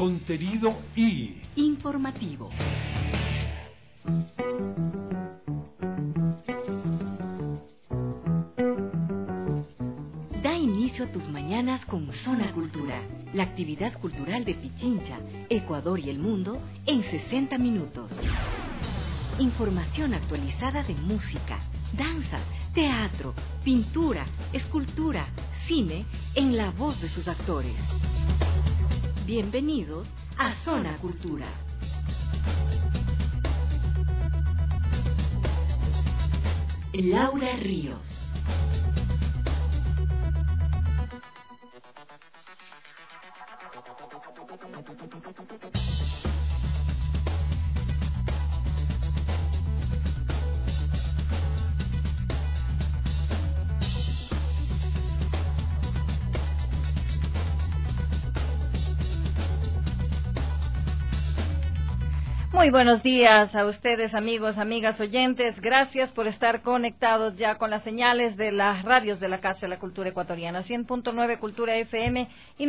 contenido y informativo. Da inicio a tus mañanas con Zona Cultura, la actividad cultural de Pichincha, Ecuador y el mundo en 60 minutos. Información actualizada de música, danza, teatro, pintura, escultura, cine, en la voz de sus actores. Bienvenidos a Zona Cultura. Laura Ríos. Muy buenos días a ustedes, amigos, amigas, oyentes. Gracias por estar conectados ya con las señales de las radios de la Casa de la Cultura Ecuatoriana, 100.9 Cultura FM y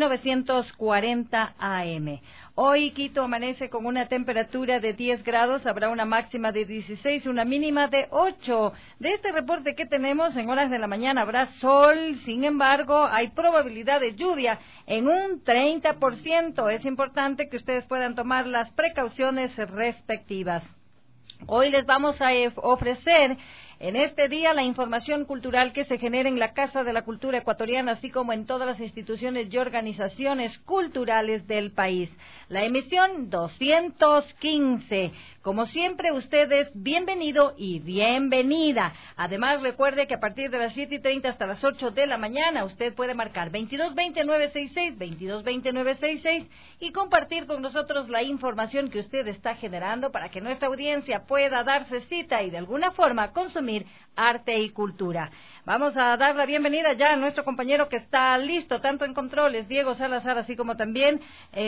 940 AM. Hoy Quito amanece con una temperatura de 10 grados, habrá una máxima de 16, una mínima de 8. De este reporte que tenemos, en horas de la mañana habrá sol, sin embargo, hay probabilidad de lluvia en un 30%. Es importante que ustedes puedan tomar las precauciones respectivas. Hoy les vamos a ofrecer en este día la información cultural que se genera en la Casa de la Cultura Ecuatoriana, así como en todas las instituciones y organizaciones culturales del país. La emisión 215. Como siempre, ustedes, bienvenido y bienvenida. Además, recuerde que a partir de las 7:30 hasta las 8 de la mañana, usted puede marcar 2220-966, 2220-966 y compartir con nosotros la información que usted está generando para que nuestra audiencia pueda darse cita y de alguna forma consumir arte y cultura. Vamos a dar la bienvenida ya a nuestro compañero que está listo, tanto en controles, Diego Salazar, así como también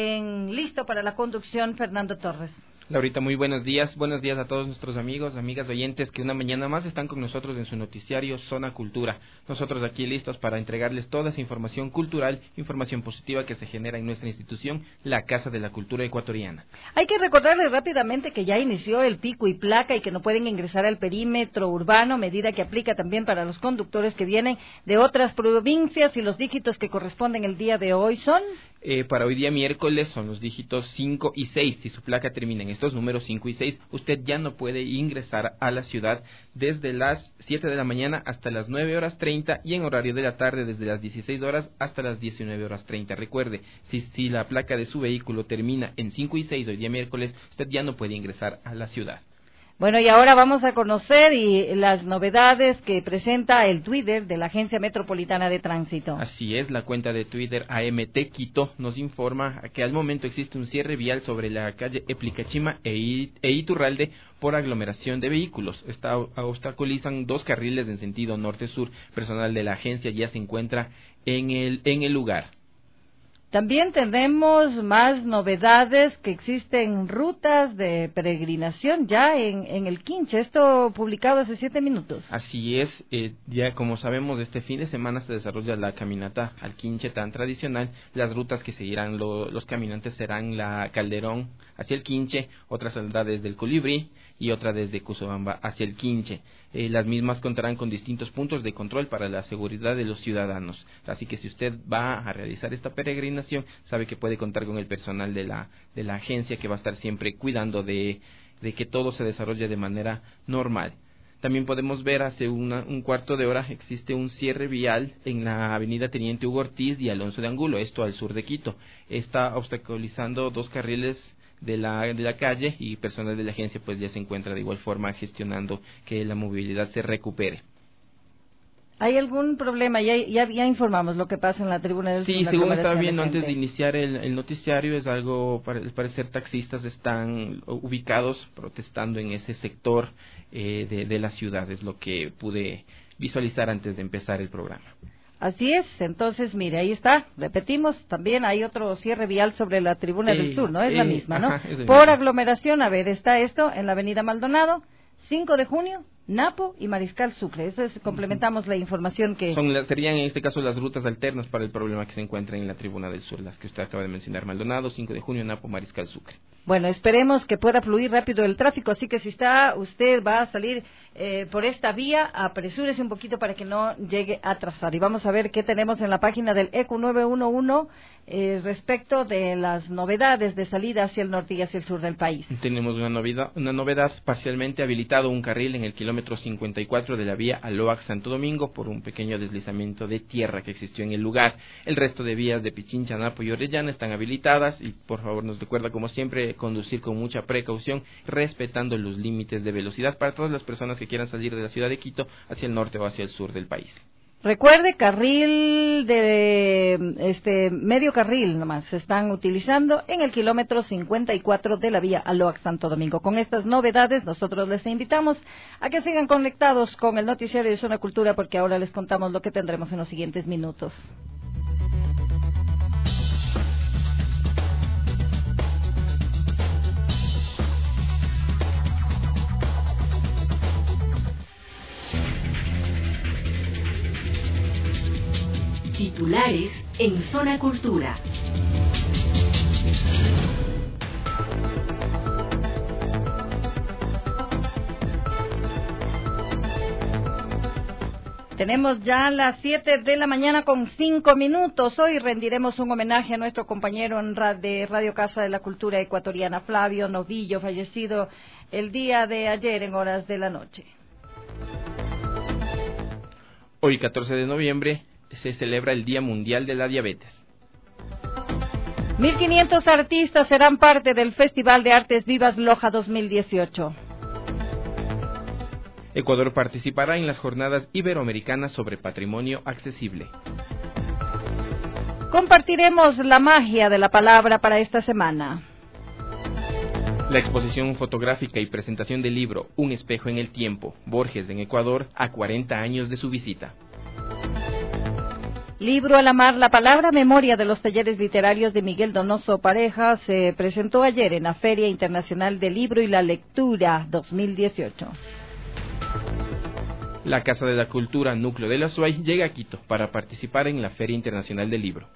listo para la conducción, Fernando Torres. Laurita, muy buenos días a todos nuestros amigos, amigas oyentes que una mañana más están con nosotros en su noticiario Zona Cultura. Nosotros aquí listos para entregarles toda esa información cultural, información positiva que se genera en nuestra institución, la Casa de la Cultura Ecuatoriana. Hay que recordarles rápidamente que ya inició el pico y placa y que no pueden ingresar al perímetro urbano, medida que aplica también para los conductores que vienen de otras provincias, y los dígitos que corresponden el día de hoy son... Para hoy día miércoles son los dígitos 5 y 6. Si su placa termina en estos números 5 y 6, usted ya no puede ingresar a la ciudad desde las 7 de la mañana hasta las 9:30 y en horario de la tarde desde las 16 horas hasta las 19:30. Recuerde, si la placa de su vehículo termina en 5 y 6 hoy día miércoles, usted ya no puede ingresar a la ciudad. Bueno, y ahora vamos a conocer las novedades que presenta el Twitter de la Agencia Metropolitana de Tránsito. Así es, la cuenta de Twitter AMT Quito nos informa que al momento existe un cierre vial sobre la calle Eplicachima e Iturralde por aglomeración de vehículos. Obstaculizan 2 carriles en sentido norte-sur. Personal de la agencia ya se encuentra en el lugar. También tenemos más novedades, que existen rutas de peregrinación ya en el Quinche, esto publicado hace 7 minutos. Así es, ya como sabemos, este fin de semana se desarrolla la caminata al Quinche tan tradicional. Las rutas que seguirán los caminantes serán la Calderón hacia el Quinche, otra saldrá desde el Colibrí y otra desde Cuzobamba hacia el Quinche. Las mismas contarán con distintos puntos de control para la seguridad de los ciudadanos. Así que si usted va a realizar esta peregrinación, sabe que puede contar con el personal de la agencia, que va a estar siempre cuidando de que todo se desarrolle de manera normal. También podemos ver hace un cuarto de hora existe un cierre vial en la avenida Teniente Hugo Ortiz y Alonso de Angulo, esto al sur de Quito. Está obstaculizando 2 carriles de la calle, y personal de la agencia pues ya se encuentra de igual forma gestionando que la movilidad se recupere. ¿Hay algún problema? Ya informamos lo que pasa en la tribuna del... Sí, según estaba viendo antes de iniciar el noticiario, es algo, al parecer taxistas están ubicados protestando en ese sector de la ciudad, es lo que pude visualizar antes de empezar el programa. Así es, entonces mire, ahí está, repetimos, también hay otro cierre vial sobre la tribuna del sur, ¿no? Es la misma, ¿no? Ajá, Por aglomeración, a ver, está esto en la avenida Maldonado, 5 de junio, Napo y Mariscal Sucre. Complementamos la información que... Serían en este caso las rutas alternas para el problema que se encuentra en la Tribuna del Sur, las que usted acaba de mencionar. Maldonado, 5 de junio, Napo, Mariscal Sucre. Bueno, esperemos que pueda fluir rápido el tráfico, así que si usted va a salir por esta vía, apresúrese un poquito para que no llegue a atrasar. Y vamos a ver qué tenemos en la página del ECU 911 respecto de las novedades de salida hacia el norte y hacia el sur del país. Tenemos una novedad, parcialmente habilitado un carril en el kilómetro 54 de la vía Aloac Santo Domingo por un pequeño deslizamiento de tierra que existió en el lugar. El resto de vías de Pichincha, Napo y Orellana están habilitadas y por favor nos recuerda como siempre conducir con mucha precaución, respetando los límites de velocidad para todas las personas que quieran salir de la ciudad de Quito hacia el norte o hacia el sur del país. Recuerde, carril de medio carril nomás se están utilizando en el kilómetro 54 de la vía Aloac Santo Domingo. Con estas novedades nosotros les invitamos a que sigan conectados con el noticiario de Zona Cultura, porque ahora les contamos lo que tendremos en los siguientes minutos. Titulares en Zona Cultura. Tenemos ya las 7 de la mañana con 5 minutos. Hoy rendiremos un homenaje a nuestro compañero de Radio Casa de la Cultura Ecuatoriana, Flavio Novillo, fallecido el día de ayer en horas de la noche. Hoy, 14 de noviembre, se celebra el Día Mundial de la Diabetes. 1.500 artistas serán parte del Festival de Artes Vivas Loja 2018. Ecuador participará en las jornadas iberoamericanas sobre patrimonio accesible. Compartiremos la magia de la palabra para esta semana. La exposición fotográfica y presentación del libro Un espejo en el tiempo, Borges en Ecuador, a 40 años de su visita. Libro al amar la palabra, memoria de los talleres literarios de Miguel Donoso Pareja, se presentó ayer en la Feria Internacional del Libro y la Lectura 2018. La Casa de la Cultura Núcleo de la SUAY llega a Quito para participar en la Feria Internacional del Libro.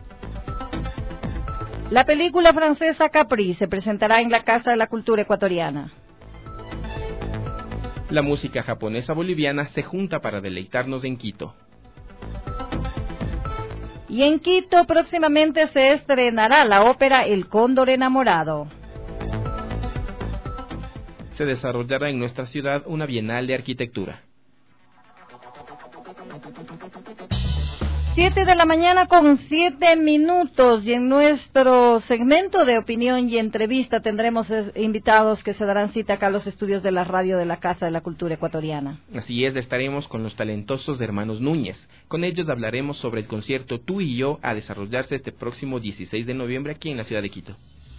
La película francesa Capri se presentará en la Casa de la Cultura Ecuatoriana. La música japonesa boliviana se junta para deleitarnos en Quito. Y en Quito próximamente se estrenará la ópera El Cóndor Enamorado. Se desarrollará en nuestra ciudad una bienal de arquitectura. 7 de la mañana con 7 minutos, y en nuestro segmento de opinión y entrevista tendremos invitados que se darán cita acá a los estudios de la radio de la Casa de la Cultura Ecuatoriana. Así es, estaremos con los talentosos Hermanos Núñez. Con ellos hablaremos sobre el concierto Tú y Yo a desarrollarse este próximo 16 de noviembre aquí en la ciudad de Quito.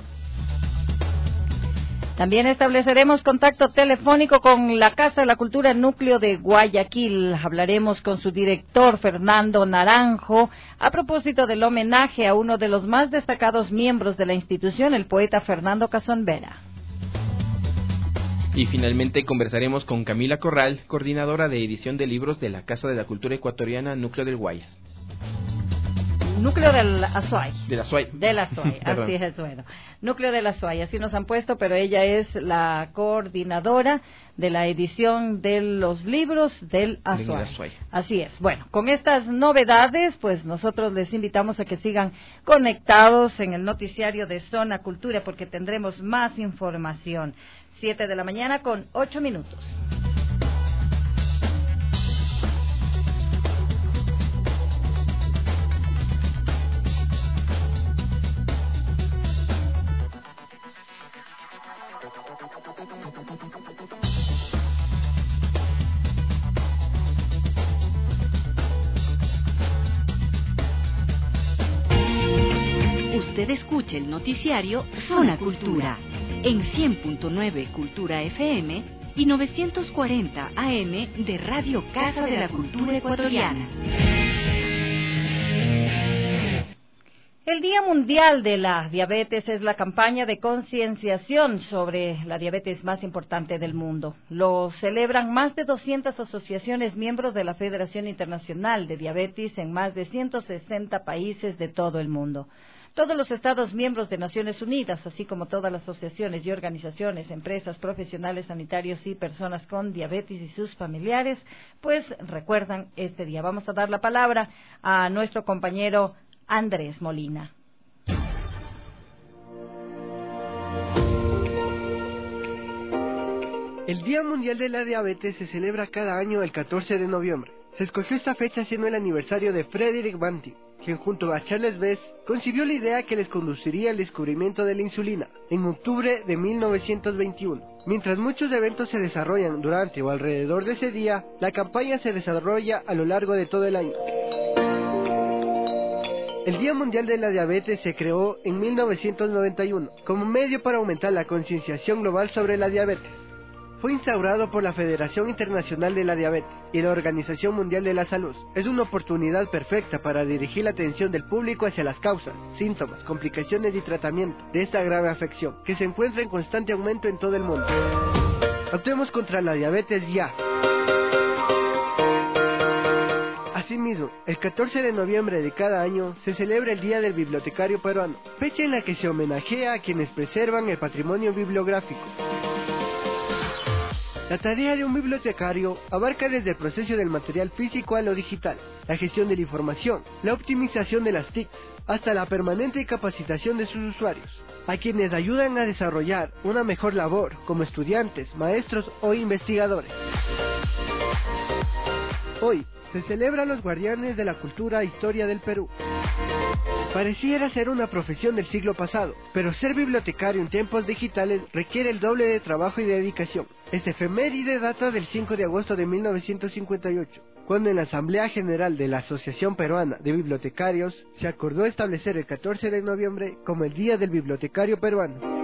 También estableceremos contacto telefónico con la Casa de la Cultura Núcleo de Guayaquil. Hablaremos con su director, Fernando Naranjo, a propósito del homenaje a uno de los más destacados miembros de la institución, el poeta Fernando Cazón Vera. Y finalmente conversaremos con Camila Corral, coordinadora de edición de libros de la Casa de la Cultura Ecuatoriana Núcleo del Guayas. Núcleo del Azuay. De la SUAY. De la SUAY, así es, bueno. Núcleo de la SUAY, así nos han puesto, pero ella es la coordinadora de la edición de los libros del Azuay. Así es. Bueno, con estas novedades, pues nosotros les invitamos a que sigan conectados en el noticiario de Zona Cultura, porque tendremos más información. 7 de la mañana con 8 minutos. Usted escucha el noticiario Zona Cultura en 100.9 Cultura FM y 940 AM de Radio Casa de la Cultura Ecuatoriana. El Día Mundial de la Diabetes es la campaña de concienciación sobre la diabetes más importante del mundo. Lo celebran más de 200 asociaciones miembros de la Federación Internacional de Diabetes en más de 160 países de todo el mundo. Todos los Estados miembros de Naciones Unidas, así como todas las asociaciones y organizaciones, empresas, profesionales sanitarios y personas con diabetes y sus familiares, pues recuerdan este día. Vamos a dar la palabra a nuestro compañero Andrés Molina. El Día Mundial de la Diabetes se celebra cada año el 14 de noviembre. Se escogió esta fecha siendo el aniversario de Frederick Banting, quien junto a Charles Bess concibió la idea que les conduciría al descubrimiento de la insulina en octubre de 1921. Mientras muchos eventos se desarrollan durante o alrededor de ese día, la campaña se desarrolla a lo largo de todo el año. El Día Mundial de la Diabetes se creó en 1991 como medio para aumentar la concienciación global sobre la diabetes. Fue instaurado por la Federación Internacional de la Diabetes y la Organización Mundial de la Salud. Es una oportunidad perfecta para dirigir la atención del público hacia las causas, síntomas, complicaciones y tratamiento de esta grave afección, que se encuentra en constante aumento en todo el mundo. Actuemos contra la diabetes ya. Asimismo, el 14 de noviembre de cada año se celebra el Día del Bibliotecario Peruano, fecha en la que se homenajea a quienes preservan el patrimonio bibliográfico. La tarea de un bibliotecario abarca desde el proceso del material físico a lo digital, la gestión de la información, la optimización de las TIC, hasta la permanente capacitación de sus usuarios, a quienes ayudan a desarrollar una mejor labor como estudiantes, maestros o investigadores. Hoy se celebran los guardianes de la cultura e historia del Perú. Pareciera ser una profesión del siglo pasado, pero ser bibliotecario en tiempos digitales requiere el doble de trabajo y dedicación. Esta efeméride data del 5 de agosto de 1958, cuando en la Asamblea General de la Asociación Peruana de Bibliotecarios se acordó establecer el 14 de noviembre como el Día del Bibliotecario Peruano.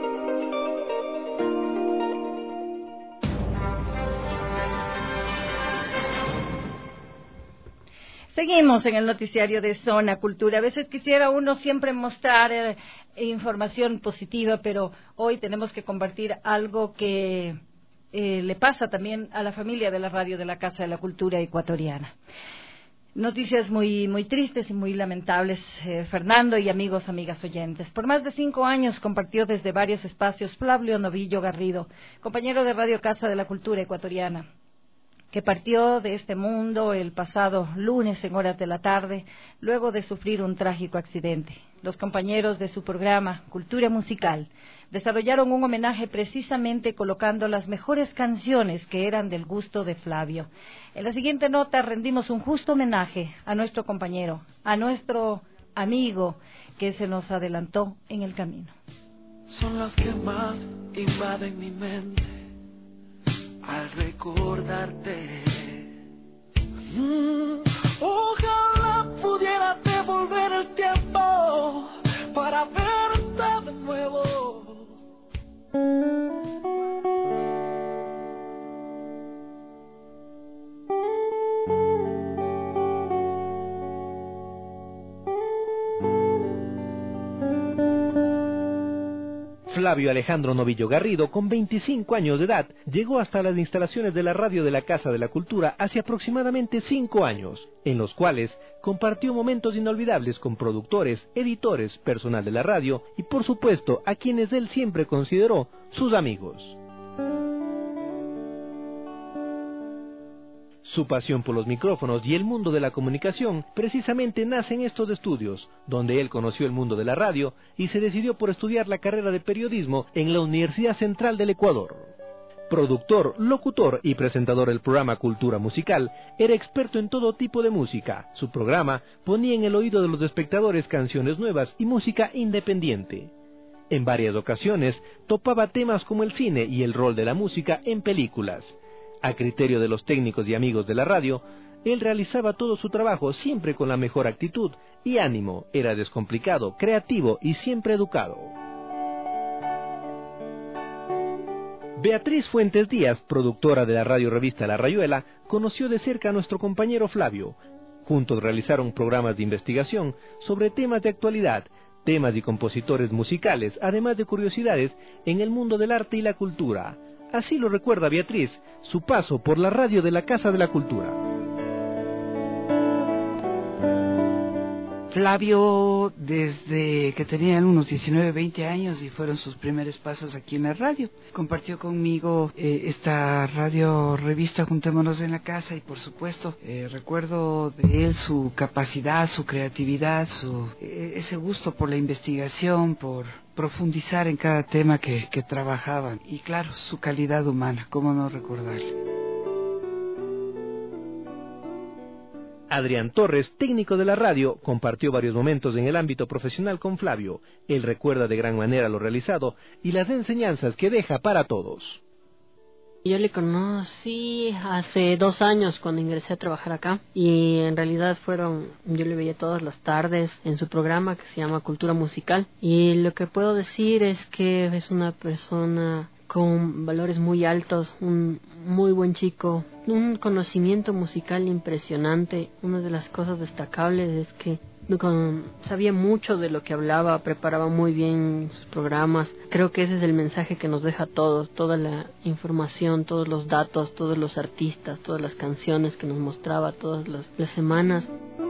Seguimos en el noticiario de Zona Cultura. A veces quisiera uno siempre mostrar información positiva, pero hoy tenemos que compartir algo que le pasa también a la familia de la radio de la Casa de la Cultura Ecuatoriana. Noticias muy tristes y muy lamentables, Fernando y amigas oyentes. Por más de 5 años compartió desde varios espacios Flavio Novillo Garrido, compañero de Radio Casa de la Cultura Ecuatoriana, que partió de este mundo el pasado lunes en horas de la tarde, luego de sufrir un trágico accidente. Los compañeros de su programa Cultura Musical desarrollaron un homenaje precisamente colocando las mejores canciones que eran del gusto de Flavio. En la siguiente nota rendimos un justo homenaje a nuestro compañero, a nuestro amigo que se nos adelantó en el camino. Son las que más invaden mi mente al recordarte. Ojalá pudiera devolver el tiempo para verte de nuevo. Flavio Alejandro Novillo Garrido, con 25 años de edad, llegó hasta las instalaciones de la radio de la Casa de la Cultura hace aproximadamente 5 años, en los cuales compartió momentos inolvidables con productores, editores, personal de la radio y, por supuesto, a quienes él siempre consideró sus amigos. Su pasión por los micrófonos y el mundo de la comunicación precisamente nace en estos estudios, donde él conoció el mundo de la radio y se decidió por estudiar la carrera de periodismo en la Universidad Central del Ecuador. Productor, locutor y presentador del programa Cultura Musical, era experto en todo tipo de música. Su programa ponía en el oído de los espectadores canciones nuevas y música independiente. En varias ocasiones topaba temas como el cine y el rol de la música en películas. A criterio de los técnicos y amigos de la radio, él realizaba todo su trabajo siempre con la mejor actitud y ánimo. Era descomplicado, creativo y siempre educado. Beatriz Fuentes Díaz, productora de la radio revista La Rayuela, conoció de cerca a nuestro compañero Flavio. Juntos realizaron programas de investigación sobre temas de actualidad, temas y compositores musicales, además de curiosidades en el mundo del arte y la cultura. Así lo recuerda Beatriz, su paso por la radio de la Casa de la Cultura. Flavio, desde que tenía unos 19, 20 años y fueron sus primeros pasos aquí en la radio. Compartió conmigo esta radio revista Juntémonos en la Casa y por supuesto recuerdo de él su capacidad, su creatividad, ese gusto por la investigación, por profundizar en cada tema que trabajaban y claro, su calidad humana, cómo no recordarle. Adrián Torres, técnico de la radio, compartió varios momentos en el ámbito profesional con Flavio. Él recuerda de gran manera lo realizado y las enseñanzas que deja para todos. Yo le conocí hace 2 años cuando ingresé a trabajar acá y en realidad yo le veía todas las tardes en su programa que se llama Cultura Musical y lo que puedo decir es que es una persona con valores muy altos, un muy buen chico, un conocimiento musical impresionante. Una de las cosas destacables es que sabía mucho de lo que hablaba, preparaba muy bien sus programas. Creo que ese es el mensaje que nos deja a todos, toda la información, todos los datos, todos los artistas, todas las canciones que nos mostraba todas las semanas.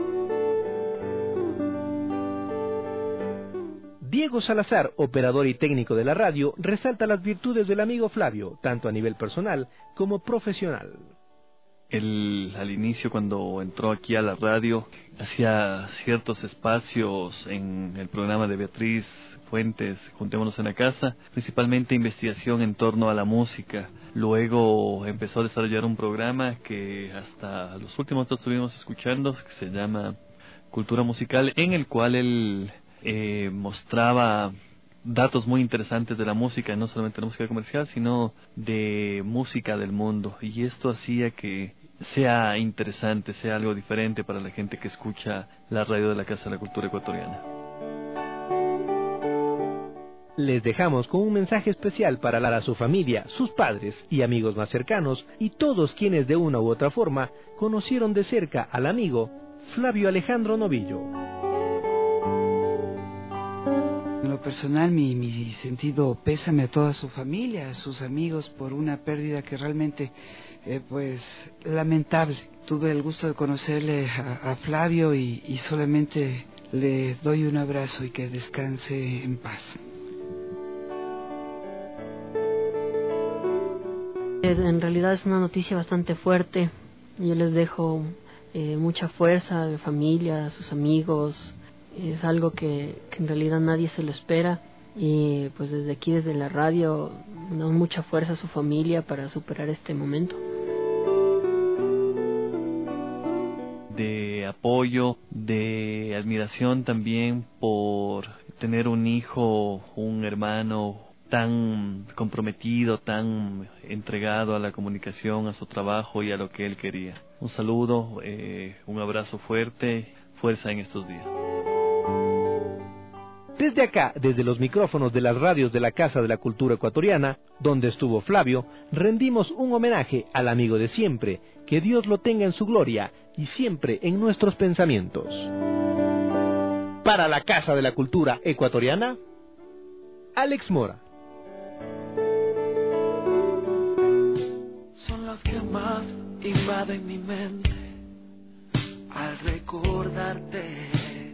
Diego Salazar, operador y técnico de la radio, resalta las virtudes del amigo Flavio, tanto a nivel personal como profesional. Él, al inicio, cuando entró aquí a la radio, hacía ciertos espacios en el programa de Beatriz Fuentes, Juntémonos en la Casa, principalmente investigación en torno a la música. Luego empezó a desarrollar un programa que hasta los últimos dos estuvimos escuchando, que se llama Cultura Musical, en el cual él mostraba datos muy interesantes de la música, no solamente de la música comercial, sino de música del mundo. Y esto hacía que sea interesante, sea algo diferente para la gente que escucha la radio de la Casa de la Cultura Ecuatoriana. Les dejamos con un mensaje especial para a su familia, sus padres y amigos más cercanos y todos quienes de una u otra forma conocieron de cerca al amigo Flavio Alejandro Novillo. En lo personal, mi sentido pésame a toda su familia, a sus amigos, por una pérdida que realmente, pues, lamentable. Tuve el gusto de conocerle a Flavio y solamente le doy un abrazo y que descanse en paz. En realidad es una noticia bastante fuerte. Yo les dejo mucha fuerza a la familia, a sus amigos. Es algo que en realidad nadie se lo espera y pues desde aquí, desde la radio, dan mucha fuerza a su familia para superar este momento. De apoyo, de admiración también por tener un hijo, un hermano tan comprometido, tan entregado a la comunicación, a su trabajo y a lo que él quería. Un saludo, un abrazo fuerte, fuerza en estos días. Desde acá, desde los micrófonos de las radios de la Casa de la Cultura Ecuatoriana, donde estuvo Flavio, rendimos un homenaje al amigo de siempre, que Dios lo tenga en su gloria y siempre en nuestros pensamientos. Para la Casa de la Cultura Ecuatoriana, Alex Mora. Son las que más invaden mi mente al recordarte.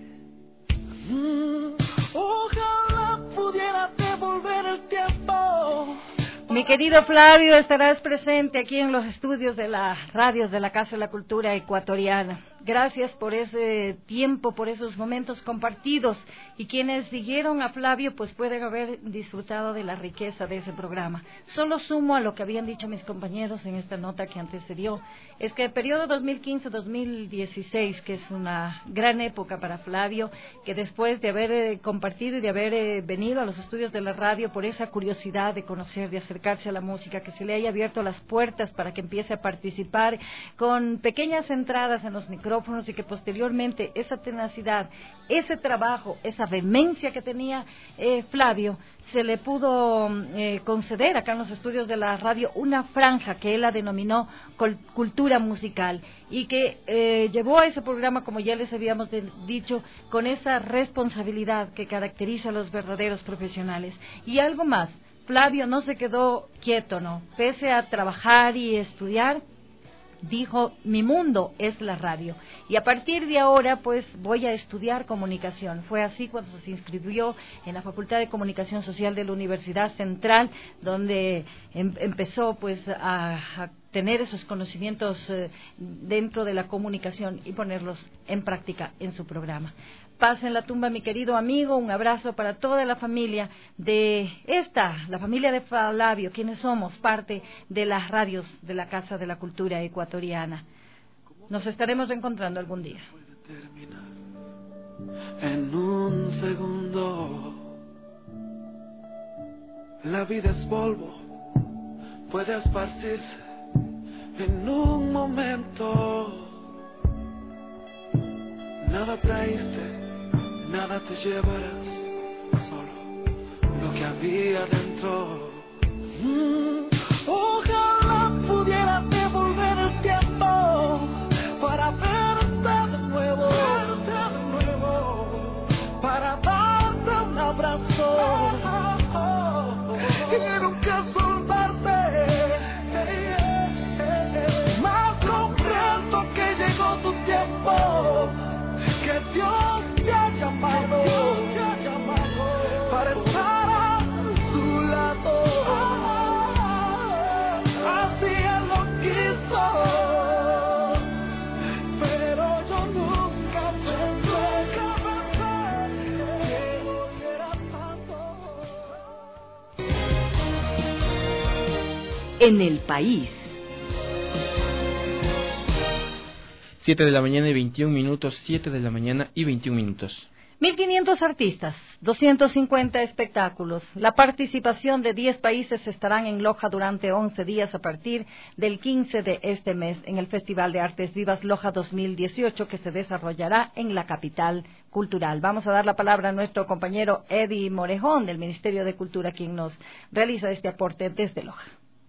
Ojalá pudiera devolver el tiempo. Mi querido Flavio, estarás presente aquí en los estudios de las radios de la Casa de la Cultura Ecuatoriana. Gracias por ese tiempo, por esos momentos compartidos. Y quienes siguieron a Flavio, pues pueden haber disfrutado de la riqueza de ese programa. Solo sumo a lo que habían dicho mis compañeros en esta nota que antecedió, es que el periodo 2015-2016, que es una gran época para Flavio, que después de haber compartido y de haber venido a los estudios de la radio por esa curiosidad de conocer, de acercarse a la música, que se le haya abierto las puertas para que empiece a participar con pequeñas entradas en los micrófonos, micrófonos y que posteriormente esa tenacidad, ese trabajo, esa vehemencia que tenía Flavio, se le pudo conceder acá en los estudios de la radio una franja que él la denominó cultura musical y que llevó a ese programa, como ya les habíamos dicho, con esa responsabilidad que caracteriza a los verdaderos profesionales. Y algo más, Flavio no se quedó quieto, ¿no? Pese a trabajar y estudiar, dijo, mi mundo es la radio y a partir de ahora pues voy a estudiar comunicación. Fue así cuando se inscribió en la Facultad de Comunicación Social de la Universidad Central, donde empezó pues a tener esos conocimientos dentro de la comunicación y ponerlos en práctica en su programa. Paz en la tumba, mi querido amigo, un abrazo para toda la familia de la familia de Flavio, quienes somos parte de las radios de la Casa de la Cultura Ecuatoriana. Nos estaremos reencontrando algún día. En un segundo, la vida es polvo, puede esparcirse en un momento. Nada traíste, nada te llevarás, solo lo que había dentro. Ojalá pudiera devolver el tiempo para verte de nuevo, para darte un abrazo y nunca soltarte. Más comprendo que llegó tu tiempo, que Dios te ha llamado para estar a su lado. Así Él lo quiso, pero yo nunca pensé que volviera tanto. En el país. 7 de la mañana y 21 minutos, 7 de la mañana y 21 minutos. 1.500 artistas, 250 espectáculos. La participación de 10 países estarán en Loja durante 11 días a partir del 15 de este mes en el Festival de Artes Vivas Loja 2018 que se desarrollará en la capital cultural. Vamos a dar la palabra a nuestro compañero Eddie Morejón del Ministerio de Cultura, quien nos realiza este aporte desde Loja.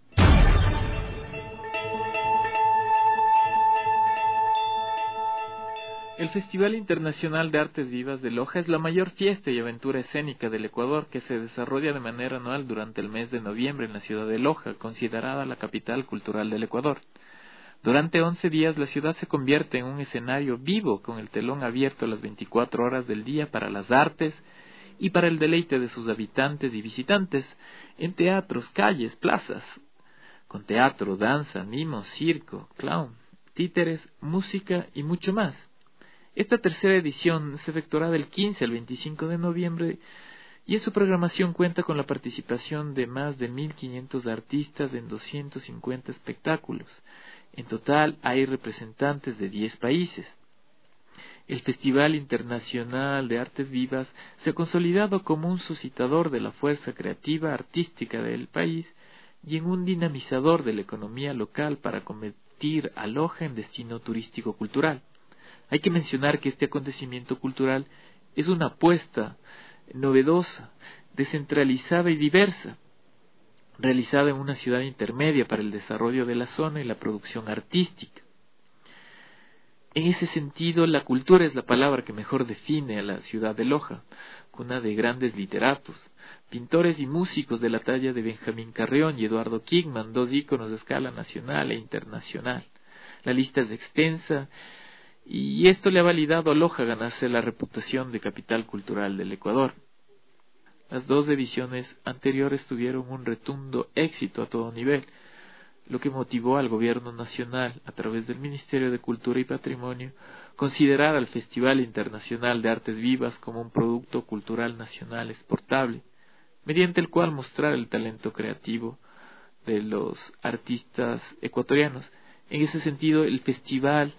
El Festival Internacional de Artes Vivas de Loja es la mayor fiesta y aventura escénica del Ecuador que se desarrolla de manera anual durante el mes de noviembre en la ciudad de Loja, considerada la capital cultural del Ecuador. Durante 11 días la ciudad se convierte en un escenario vivo con el telón abierto las 24 horas del día para las artes y para el deleite de sus habitantes y visitantes en teatros, calles, plazas, con teatro, danza, mimo, circo, clown, títeres, música y mucho más. Esta tercera edición se efectuará del 15 al 25 de noviembre y en su programación cuenta con la participación de más de 1.500 artistas en 250 espectáculos. En total hay representantes de 10 países. El Festival Internacional de Artes Vivas se ha consolidado como un suscitador de la fuerza creativa artística del país y en un dinamizador de la economía local para convertir a Loja en destino turístico cultural. Hay que mencionar que este acontecimiento cultural es una apuesta novedosa, descentralizada y diversa, realizada en una ciudad intermedia para el desarrollo de la zona y la producción artística. En ese sentido, la cultura es la palabra que mejor define a la ciudad de Loja, cuna de grandes literatos, pintores y músicos de la talla de Benjamín Carrión y Eduardo Kingman, dos íconos de escala nacional e internacional. La lista es extensa, y esto le ha validado a Loja ganarse la reputación de capital cultural del Ecuador. Las dos ediciones anteriores tuvieron un rotundo éxito a todo nivel, lo que motivó al gobierno nacional, a través del Ministerio de Cultura y Patrimonio, considerar al Festival Internacional de Artes Vivas como un producto cultural nacional exportable, mediante el cual mostrar el talento creativo de los artistas ecuatorianos. En ese sentido, el festival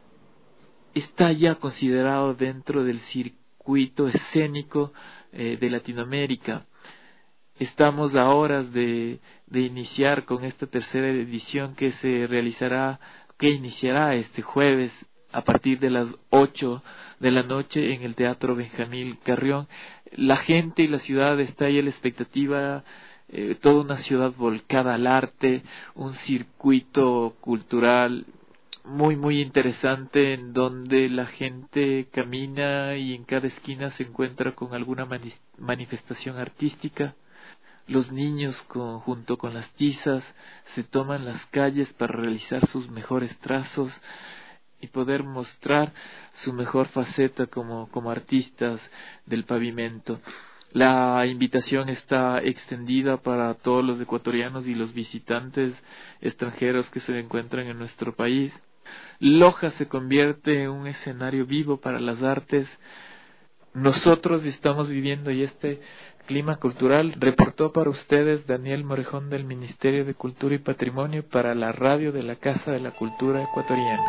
está ya considerado dentro del circuito escénico de Latinoamérica. Estamos a horas de iniciar con esta tercera edición que iniciará este jueves a partir de las 8 de la noche en el Teatro Benjamín Carrión. La gente y la ciudad está ahí a la expectativa, toda una ciudad volcada al arte, un circuito cultural muy muy interesante en donde la gente camina y en cada esquina se encuentra con alguna manifestación artística. Los niños junto con las tizas se toman las calles para realizar sus mejores trazos y poder mostrar su mejor faceta como artistas del pavimento. La invitación está extendida para todos los ecuatorianos y los visitantes extranjeros que se encuentran en nuestro país. Loja se convierte en un escenario vivo para las artes. Nosotros estamos viviendo y este clima cultural. Reportó para ustedes Daniel Morejón del Ministerio de Cultura y Patrimonio para la radio de la Casa de la Cultura Ecuatoriana.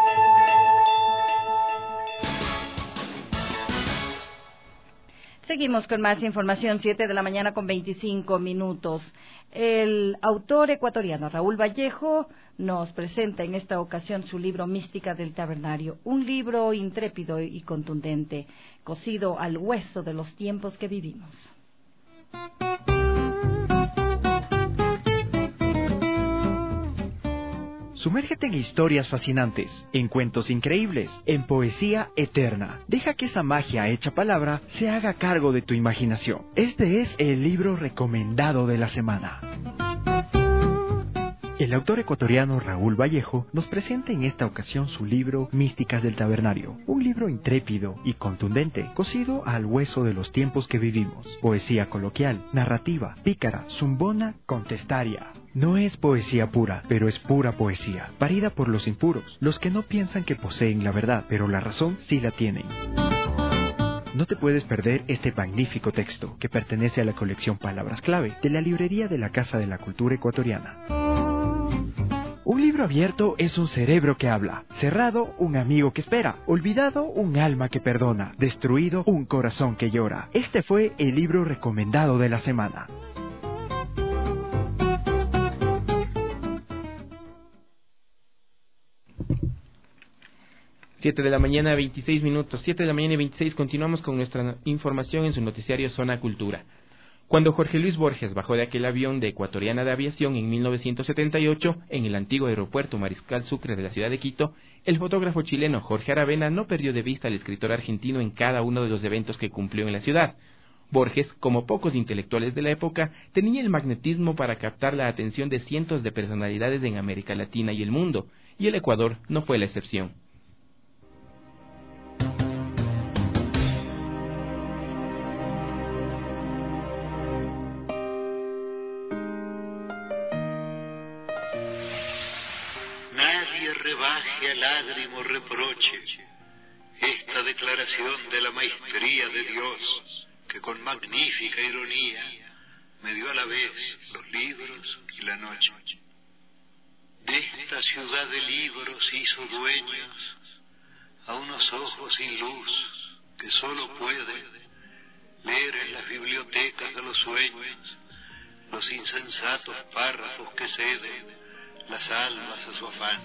Seguimos con más información, 7 de la mañana con 25 minutos. El autor ecuatoriano Raúl Vallejo nos presenta en esta ocasión su libro Mística del Tabernario, un libro intrépido y contundente, cosido al hueso de los tiempos que vivimos. Sumérgete en historias fascinantes, en cuentos increíbles, en poesía eterna. Deja que esa magia hecha palabra se haga cargo de tu imaginación. Este es el libro recomendado de la semana. El autor ecuatoriano Raúl Vallejo nos presenta en esta ocasión su libro Místicas del Tabernario, un libro intrépido y contundente, cosido al hueso de los tiempos que vivimos. Poesía coloquial, narrativa, pícara, zumbona, contestaria. No es poesía pura, pero es pura poesía, parida por los impuros, los que no piensan que poseen la verdad, pero la razón sí la tienen. No te puedes perder este magnífico texto, que pertenece a la colección Palabras Clave, de la librería de la Casa de la Cultura Ecuatoriana. Un libro abierto es un cerebro que habla, cerrado un amigo que espera, olvidado un alma que perdona, destruido un corazón que llora. Este fue el libro recomendado de la semana. Siete de la mañana, 26 minutos. 7 de la mañana y 26. Continuamos con nuestra información en su noticiario Zona Cultura. Cuando Jorge Luis Borges bajó de aquel avión de Ecuatoriana de Aviación en 1978 en el antiguo aeropuerto Mariscal Sucre de la ciudad de Quito, el fotógrafo chileno Jorge Aravena no perdió de vista al escritor argentino en cada uno de los eventos que cumplió en la ciudad. Borges, como pocos intelectuales de la época, tenía el magnetismo para captar la atención de cientos de personalidades en América Latina y el mundo, y el Ecuador no fue la excepción. Rebaje a lágrimo reproche esta declaración de la maestría de Dios, que con magnífica ironía me dio a la vez los libros y la noche. De esta ciudad de libros hizo dueños a unos ojos sin luz que solo pueden leer en las bibliotecas de los sueños los insensatos párrafos que ceden las almas a su afán.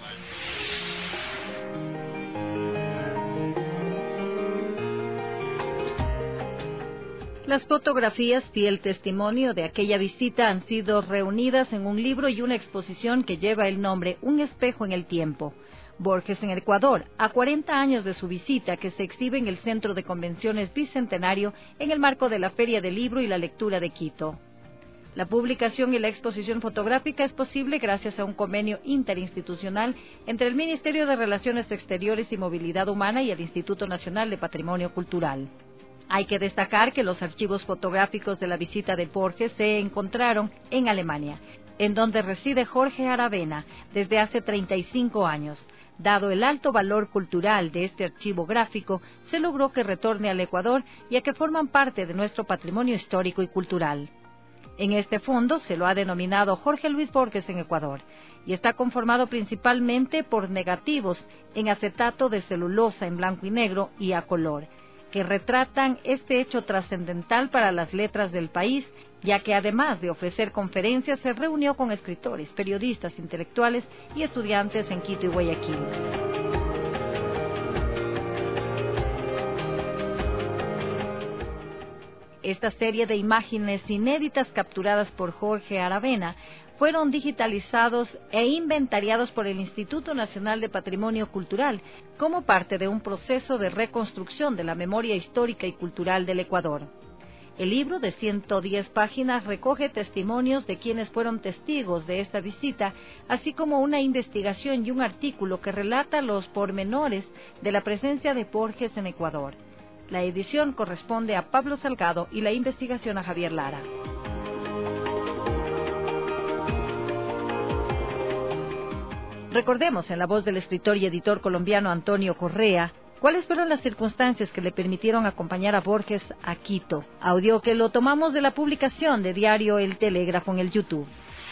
Las fotografías, fiel testimonio de aquella visita, han sido reunidas en un libro y una exposición que lleva el nombre Un espejo en el tiempo. Borges en Ecuador, a 40 años de su visita, que se exhibe en el Centro de Convenciones Bicentenario en el marco de la Feria del Libro y la Lectura de Quito. La publicación y la exposición fotográfica es posible gracias a un convenio interinstitucional entre el Ministerio de Relaciones Exteriores y Movilidad Humana y el Instituto Nacional de Patrimonio Cultural. Hay que destacar que los archivos fotográficos de la visita de Borges se encontraron en Alemania, en donde reside Jorge Aravena desde hace 35 años. Dado el alto valor cultural de este archivo gráfico, se logró que retorne al Ecuador, ya que forman parte de nuestro patrimonio histórico y cultural. En este fondo se lo ha denominado Jorge Luis Borges en Ecuador y está conformado principalmente por negativos en acetato de celulosa en blanco y negro y a color, que retratan este hecho trascendental para las letras del país, ya que además de ofrecer conferencias se reunió con escritores, periodistas, intelectuales y estudiantes en Quito y Guayaquil. Esta serie de imágenes inéditas capturadas por Jorge Aravena fueron digitalizados e inventariados por el Instituto Nacional de Patrimonio Cultural como parte de un proceso de reconstrucción de la memoria histórica y cultural del Ecuador. El libro de 110 páginas recoge testimonios de quienes fueron testigos de esta visita, así como una investigación y un artículo que relata los pormenores de la presencia de Borges en Ecuador. La edición corresponde a Pablo Salgado y la investigación a Javier Lara. Recordemos en la voz del escritor y editor colombiano Antonio Correa, ¿cuáles fueron las circunstancias que le permitieron acompañar a Borges a Quito? Audio que lo tomamos de la publicación de diario El Telégrafo en el YouTube.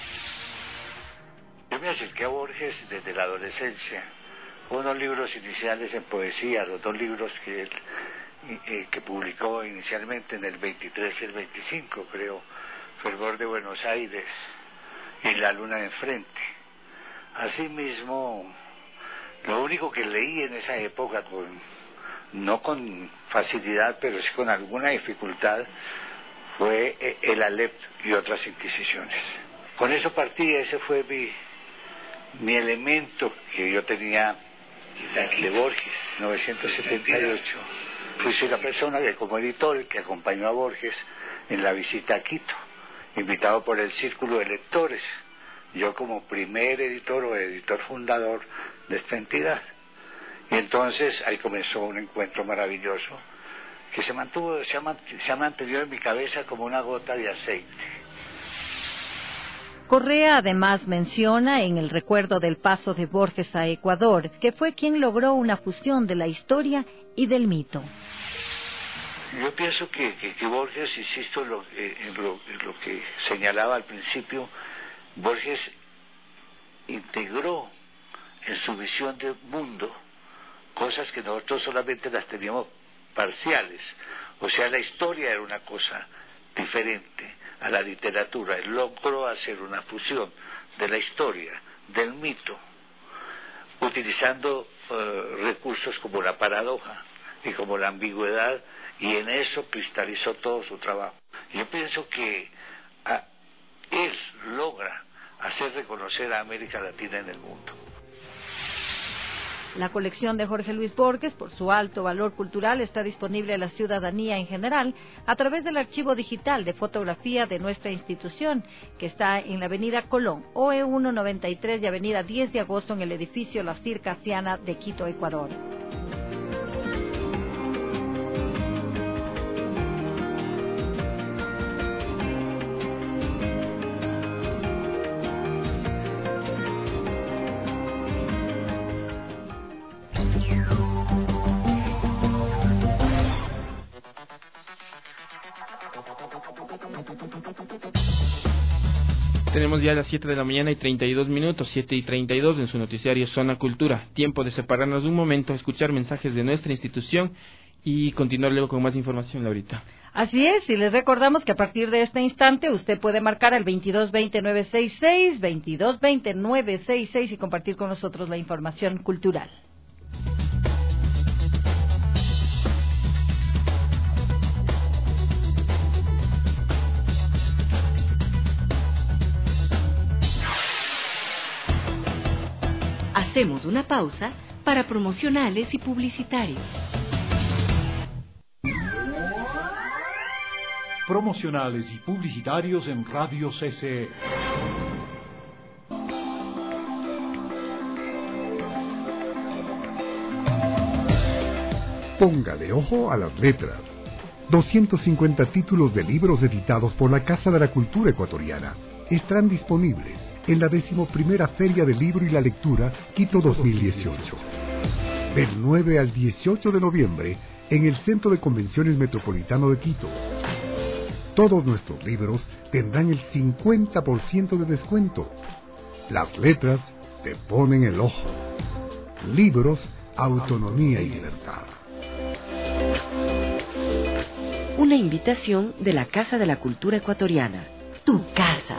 Yo me acerqué a Borges desde la adolescencia. Unos libros iniciales en poesía, los dos libros que publicó inicialmente en el 23 y el 25, creo, Fervor de Buenos Aires y La Luna de Enfrente. Asimismo, lo único que leí en esa época, no con facilidad, pero sí con alguna dificultad, fue el Aleph y otras inquisiciones. Con eso partí, ese fue mi elemento que yo tenía de Borges, 1978. Fui la persona que como editor que acompañó a Borges en la visita a Quito, invitado por el Círculo de Lectores. Yo como primer editor o editor fundador de esta entidad. Y entonces ahí comenzó un encuentro maravilloso que se ha mantenido en mi cabeza como una gota de aceite. Correa además menciona en el recuerdo del paso de Borges a Ecuador que fue quien logró una fusión de la historia y del mito. Yo pienso que Borges, insisto en lo que señalaba al principio, Borges integró en su visión del mundo cosas que nosotros solamente las teníamos parciales. O sea, la historia era una cosa diferente a la literatura. Él logró hacer una fusión de la historia, del mito, utilizando recursos como la paradoja y como la ambigüedad, y en eso cristalizó todo su trabajo. Yo pienso que él logra hacer reconocer a América Latina en el mundo. La colección de Jorge Luis Borges, por su alto valor cultural, está disponible a la ciudadanía en general a través del archivo digital de fotografía de nuestra institución, que está en la avenida Colón, OE 193 y avenida 10 de agosto en el edificio La Circasiana de Quito, Ecuador. Tenemos ya las 7 de la mañana y 32 minutos, 7 y 32 en su noticiario Zona Cultura. Tiempo de separarnos de un momento, escuchar mensajes de nuestra institución y continuar luego con más información, Laurita. Así es, y les recordamos que a partir de este instante usted puede marcar al 2220-966, 2220-966 y compartir con nosotros la información cultural. Hacemos una pausa para promocionales y publicitarios. Promocionales y publicitarios en Radio CCE. Póngale ojo a las letras. 250 títulos de libros editados por la Casa de la Cultura Ecuatoriana estarán disponibles en la 11ª Feria del Libro y la Lectura Quito 2018. Del 9 al 18 de noviembre en el Centro de Convenciones Metropolitano de Quito. Todos nuestros libros tendrán el 50% de descuento. Las letras te ponen el ojo. Libros, autonomía y libertad. Una invitación de la Casa de la Cultura Ecuatoriana. Tu casa.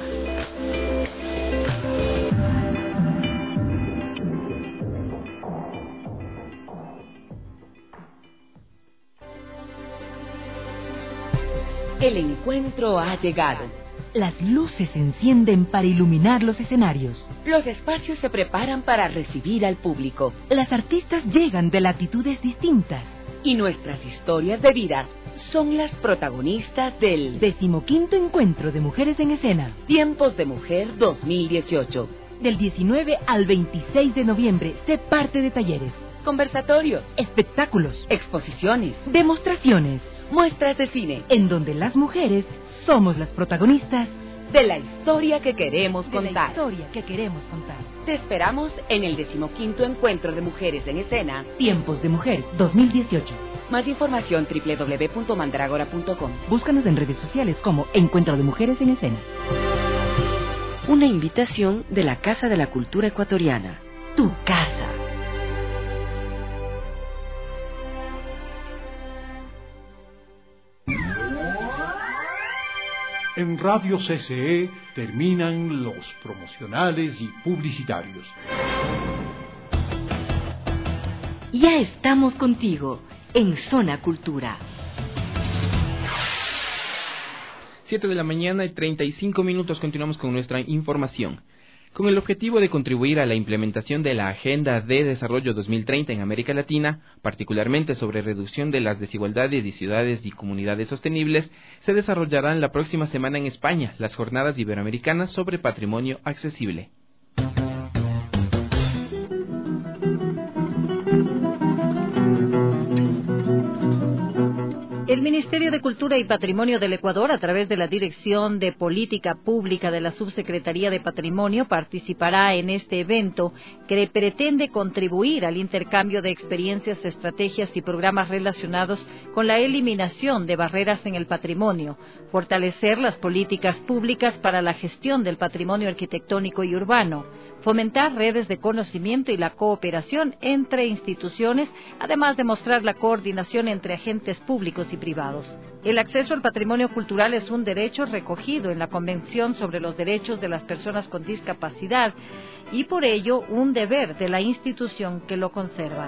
El encuentro ha llegado. Las luces se encienden para iluminar los escenarios. Los espacios se preparan para recibir al público. Las artistas llegan de latitudes distintas. Y nuestras historias de vida son las protagonistas del 15º Encuentro de Mujeres en Escena. Tiempos de Mujer 2018. Del 19 al 26 de noviembre, sé parte de talleres, conversatorios, espectáculos, exposiciones, demostraciones, muestras de cine, en donde las mujeres somos las protagonistas de la historia que queremos contar. Te esperamos en el 15º Encuentro de Mujeres en Escena. Tiempos de Mujer 2018. Más información www.mandragora.com. Búscanos en redes sociales como Encuentro de Mujeres en Escena. Una invitación de la Casa de la Cultura Ecuatoriana. Tu casa. En Radio CCE terminan los promocionales y publicitarios. Ya estamos contigo en Zona Cultura. 7 de la mañana y 35 minutos, continuamos con nuestra información. Con el objetivo de contribuir a la implementación de la Agenda de Desarrollo 2030 en América Latina, particularmente sobre reducción de las desigualdades y ciudades y comunidades sostenibles, se desarrollarán la próxima semana en España las Jornadas Iberoamericanas sobre Patrimonio Accesible. El Ministerio de Cultura y Patrimonio del Ecuador, a través de la Dirección de Política Pública de la Subsecretaría de Patrimonio, participará en este evento que pretende contribuir al intercambio de experiencias, estrategias y programas relacionados con la eliminación de barreras en el patrimonio, fortalecer las políticas públicas para la gestión del patrimonio arquitectónico y urbano, fomentar redes de conocimiento y la cooperación entre instituciones, además de mostrar la coordinación entre agentes públicos y privados. El acceso al patrimonio cultural es un derecho recogido en la Convención sobre los Derechos de las Personas con Discapacidad y por ello un deber de la institución que lo conserva.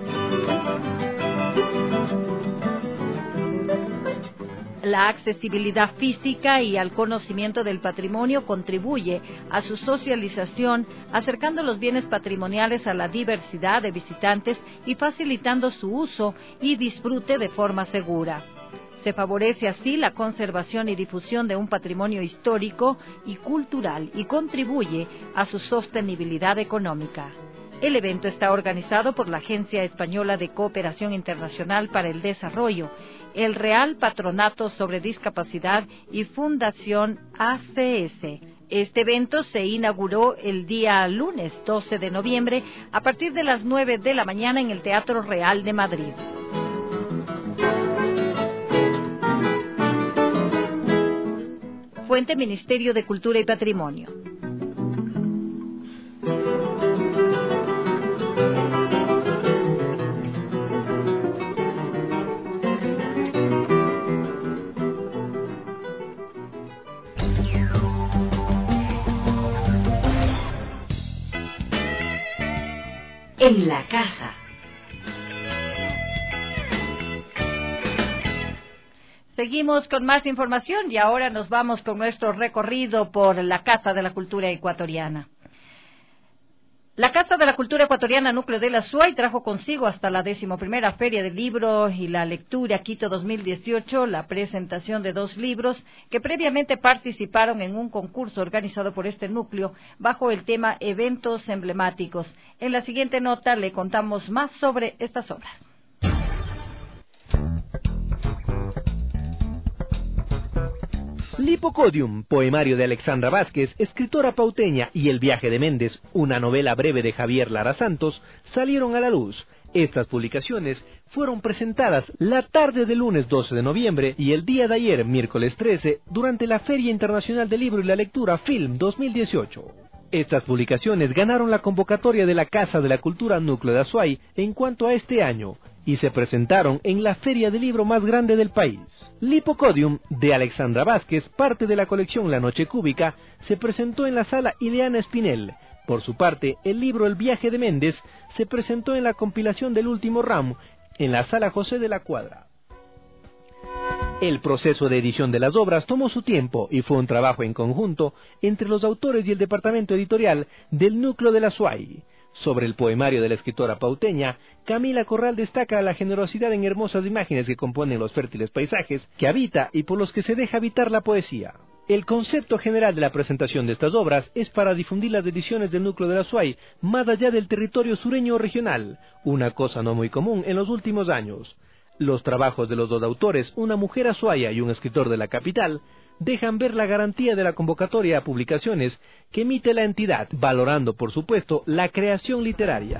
La accesibilidad física y al conocimiento del patrimonio contribuye a su socialización, acercando los bienes patrimoniales a la diversidad de visitantes y facilitando su uso y disfrute de forma segura. Se favorece así la conservación y difusión de un patrimonio histórico y cultural y contribuye a su sostenibilidad económica. El evento está organizado por la Agencia Española de Cooperación Internacional para el Desarrollo, el Real Patronato sobre Discapacidad y Fundación ACS. Este evento se inauguró el día lunes 12 de noviembre a partir de las 9 de la mañana en el Teatro Real de Madrid. Fuente: Ministerio de Cultura y Patrimonio. En la casa. Seguimos con más información y ahora nos vamos con nuestro recorrido por la Casa de la Cultura Ecuatoriana. La Casa de la Cultura Ecuatoriana Núcleo de la SUAY trajo consigo hasta la 11ª Feria del Libro y la Lectura Quito 2018 la presentación de 2 libros que previamente participaron en un concurso organizado por este núcleo bajo el tema Eventos Emblemáticos. En la siguiente nota le contamos más sobre estas obras. Lipocodium, poemario de Alexandra Vázquez, escritora pauteña, y El viaje de Méndez, una novela breve de Javier Lara Santos, salieron a la luz. Estas publicaciones fueron presentadas la tarde del lunes 12 de noviembre y el día de ayer, miércoles 13, durante la Feria Internacional del Libro y la Lectura Film 2018. Estas publicaciones ganaron la convocatoria de la Casa de la Cultura Núcleo de Azuay en cuanto a este año, y se presentaron en la feria de libro más grande del país. Lipocodium, de Alexandra Vázquez, parte de la colección La Noche Cúbica, se presentó en la sala Ileana Espinel. Por su parte, el libro El viaje de Méndez se presentó en la compilación del último ramo, en la sala José de la Cuadra. El proceso de edición de las obras tomó su tiempo y fue un trabajo en conjunto entre los autores y el departamento editorial del núcleo de la SUAY. Sobre el poemario de la escritora pauteña, Camila Corral destaca la generosidad en hermosas imágenes que componen los fértiles paisajes que habita y por los que se deja habitar la poesía. El concepto general de la presentación de estas obras es para difundir las ediciones del núcleo de la SUAY más allá del territorio sureño o regional, una cosa no muy común en los últimos años. Los trabajos de los dos autores, una mujer azuaya y un escritor de la capital, dejan ver la garantía de la convocatoria a publicaciones que emite la entidad, valorando, por supuesto, la creación literaria.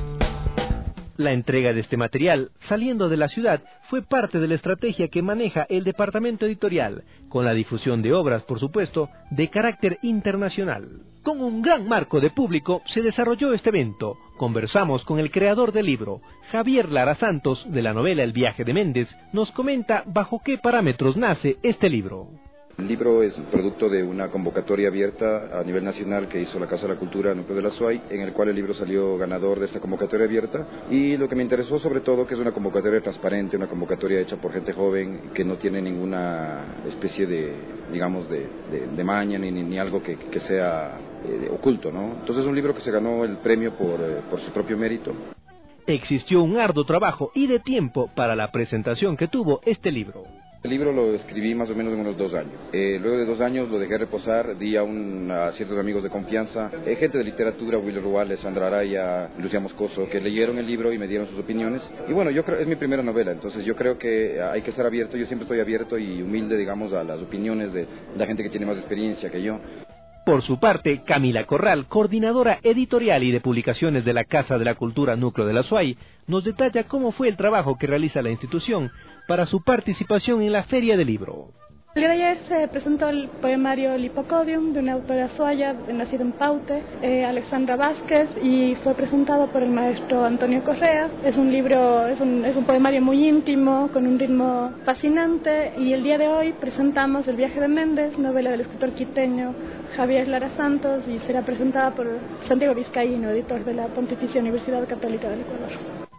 La entrega de este material, saliendo de la ciudad, fue parte de la estrategia que maneja el departamento editorial, con la difusión de obras, por supuesto, de carácter internacional. Con un gran marco de público se desarrolló este evento. Conversamos con el creador del libro, Javier Lara Santos, de la novela El viaje de Méndez, nos comenta bajo qué parámetros nace este libro. El libro es producto de una convocatoria abierta a nivel nacional que hizo la Casa de la Cultura Núcleo de la SUAY, en el cual el libro salió ganador de esta convocatoria abierta, y lo que me interesó sobre todo que es una convocatoria transparente, una convocatoria hecha por gente joven que no tiene ninguna especie de, digamos, de maña ni algo que sea oculto, ¿no? Entonces es un libro que se ganó el premio por su propio mérito. Existió un arduo trabajo y de tiempo para la presentación que tuvo este libro. El libro lo escribí más o menos en unos 2 años. Luego de 2 años lo dejé reposar, di a ciertos amigos de confianza, gente de literatura, Willy Ruales, Sandra Araya, Lucía Moscoso, que leyeron el libro y me dieron sus opiniones. Y bueno, yo creo, es mi primera novela, entonces yo creo que hay que estar abierto, yo siempre estoy abierto y humilde, digamos, a las opiniones de la gente que tiene más experiencia que yo. Por su parte, Camila Corral, coordinadora editorial y de publicaciones de la Casa de la Cultura Núcleo de la SUAY, nos detalla cómo fue el trabajo que realiza la institución para su participación en la Feria del Libro. El día de ayer se presentó el poemario Lipocodium de una autora azuaya nacida en Paute, Alexandra Vázquez, y fue presentado por el maestro Antonio Correa. Es un libro, es un poemario muy íntimo, con un ritmo fascinante, y el día de hoy presentamos El viaje de Méndez, novela del escritor quiteño Javier Lara Santos, y será presentada por Santiago Vizcaíno, editor de la Pontificia Universidad Católica del Ecuador.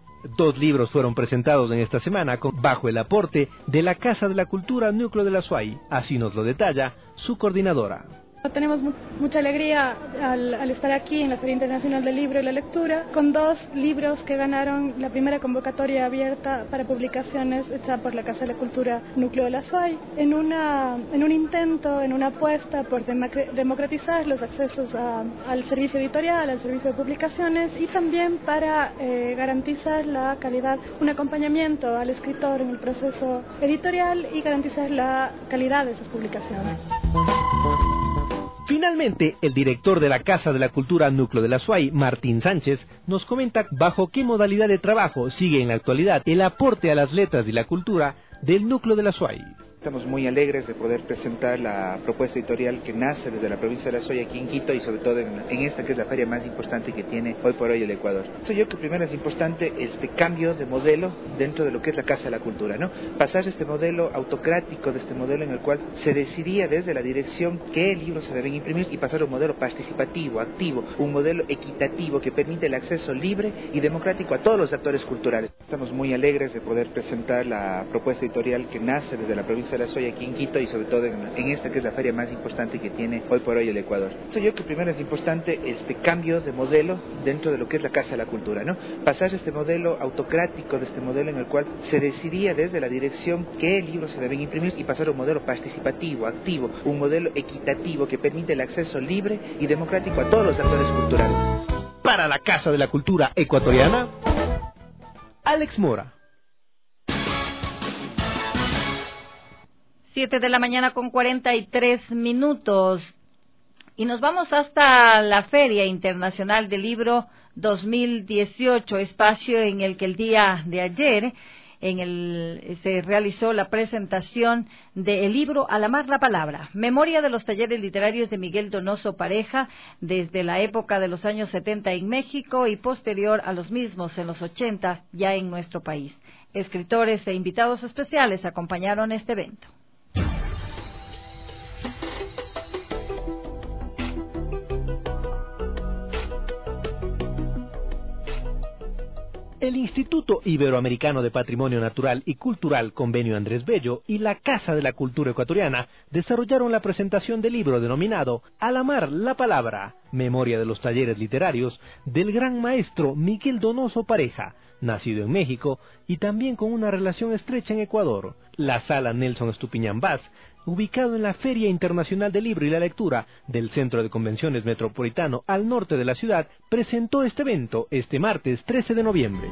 2 libros fueron presentados en esta semana bajo el aporte de la Casa de la Cultura Núcleo de la SUAY, así nos lo detalla su coordinadora. Tenemos mucha alegría al estar aquí en la Feria Internacional del Libro y la Lectura, con 2 libros que ganaron la primera convocatoria abierta para publicaciones hecha por la Casa de la Cultura Núcleo de la SUAY, en un intento, en una apuesta por democratizar los accesos al servicio editorial, al servicio de publicaciones, y también para garantizar la calidad, un acompañamiento al escritor en el proceso editorial y garantizar la calidad de sus publicaciones. Finalmente, el director de la Casa de la Cultura Núcleo de la SUAY, Martín Sánchez, nos comenta bajo qué modalidad de trabajo sigue en la actualidad el aporte a las letras y la cultura del Núcleo de la SUAY. Estamos muy alegres de poder presentar la propuesta editorial que nace desde la provincia de la SUAY aquí en Quito y sobre todo en esta que es la feria más importante que tiene hoy por hoy el Ecuador. Yo creo que primero es importante este cambio de modelo dentro de lo que es la Casa de la Cultura, ¿no? Pasar de este modelo autocrático, de este modelo en el cual se decidía desde la dirección qué libros se deben imprimir, y pasar a un modelo participativo, activo, un modelo equitativo que permite el acceso libre y democrático a todos los actores culturales. Estamos muy alegres de poder presentar la propuesta editorial que nace desde la provincia de la SUAY aquí en Quito y sobre todo en esta que es la feria más importante que tiene hoy por hoy el Ecuador. Yo creo que primero es importante este cambio de modelo dentro de lo que es la Casa de la Cultura, ¿no? Pasar de este modelo autocrático, de este modelo en el cual se decidía desde la dirección qué libros se deben imprimir, y pasar a un modelo participativo, activo, un modelo equitativo que permite el acceso libre y democrático a todos los actores culturales. Para la Casa de la Cultura Ecuatoriana, Alex Mora. 7 de la mañana con 43 minutos. Y nos vamos hasta la Feria Internacional del Libro 2018, espacio en el que el día de ayer se realizó la presentación del libro Al amar la palabra, memoria de los talleres literarios de Miguel Donoso Pareja desde la época de los años 70 en México y posterior a los mismos en los 80 ya en nuestro país. Escritores e invitados especiales acompañaron este evento. El Instituto Iberoamericano de Patrimonio Natural y Cultural Convenio Andrés Bello y la Casa de la Cultura Ecuatoriana desarrollaron la presentación del libro denominado Al amar la palabra, memoria de los talleres literarios del gran maestro Miguel Donoso Pareja, nacido en México y también con una relación estrecha en Ecuador. La Sala Nelson Estupiñán Vaz, ubicado en la Feria Internacional del Libro y la Lectura del Centro de Convenciones Metropolitano al norte de la ciudad, presentó este evento este martes 13 de noviembre.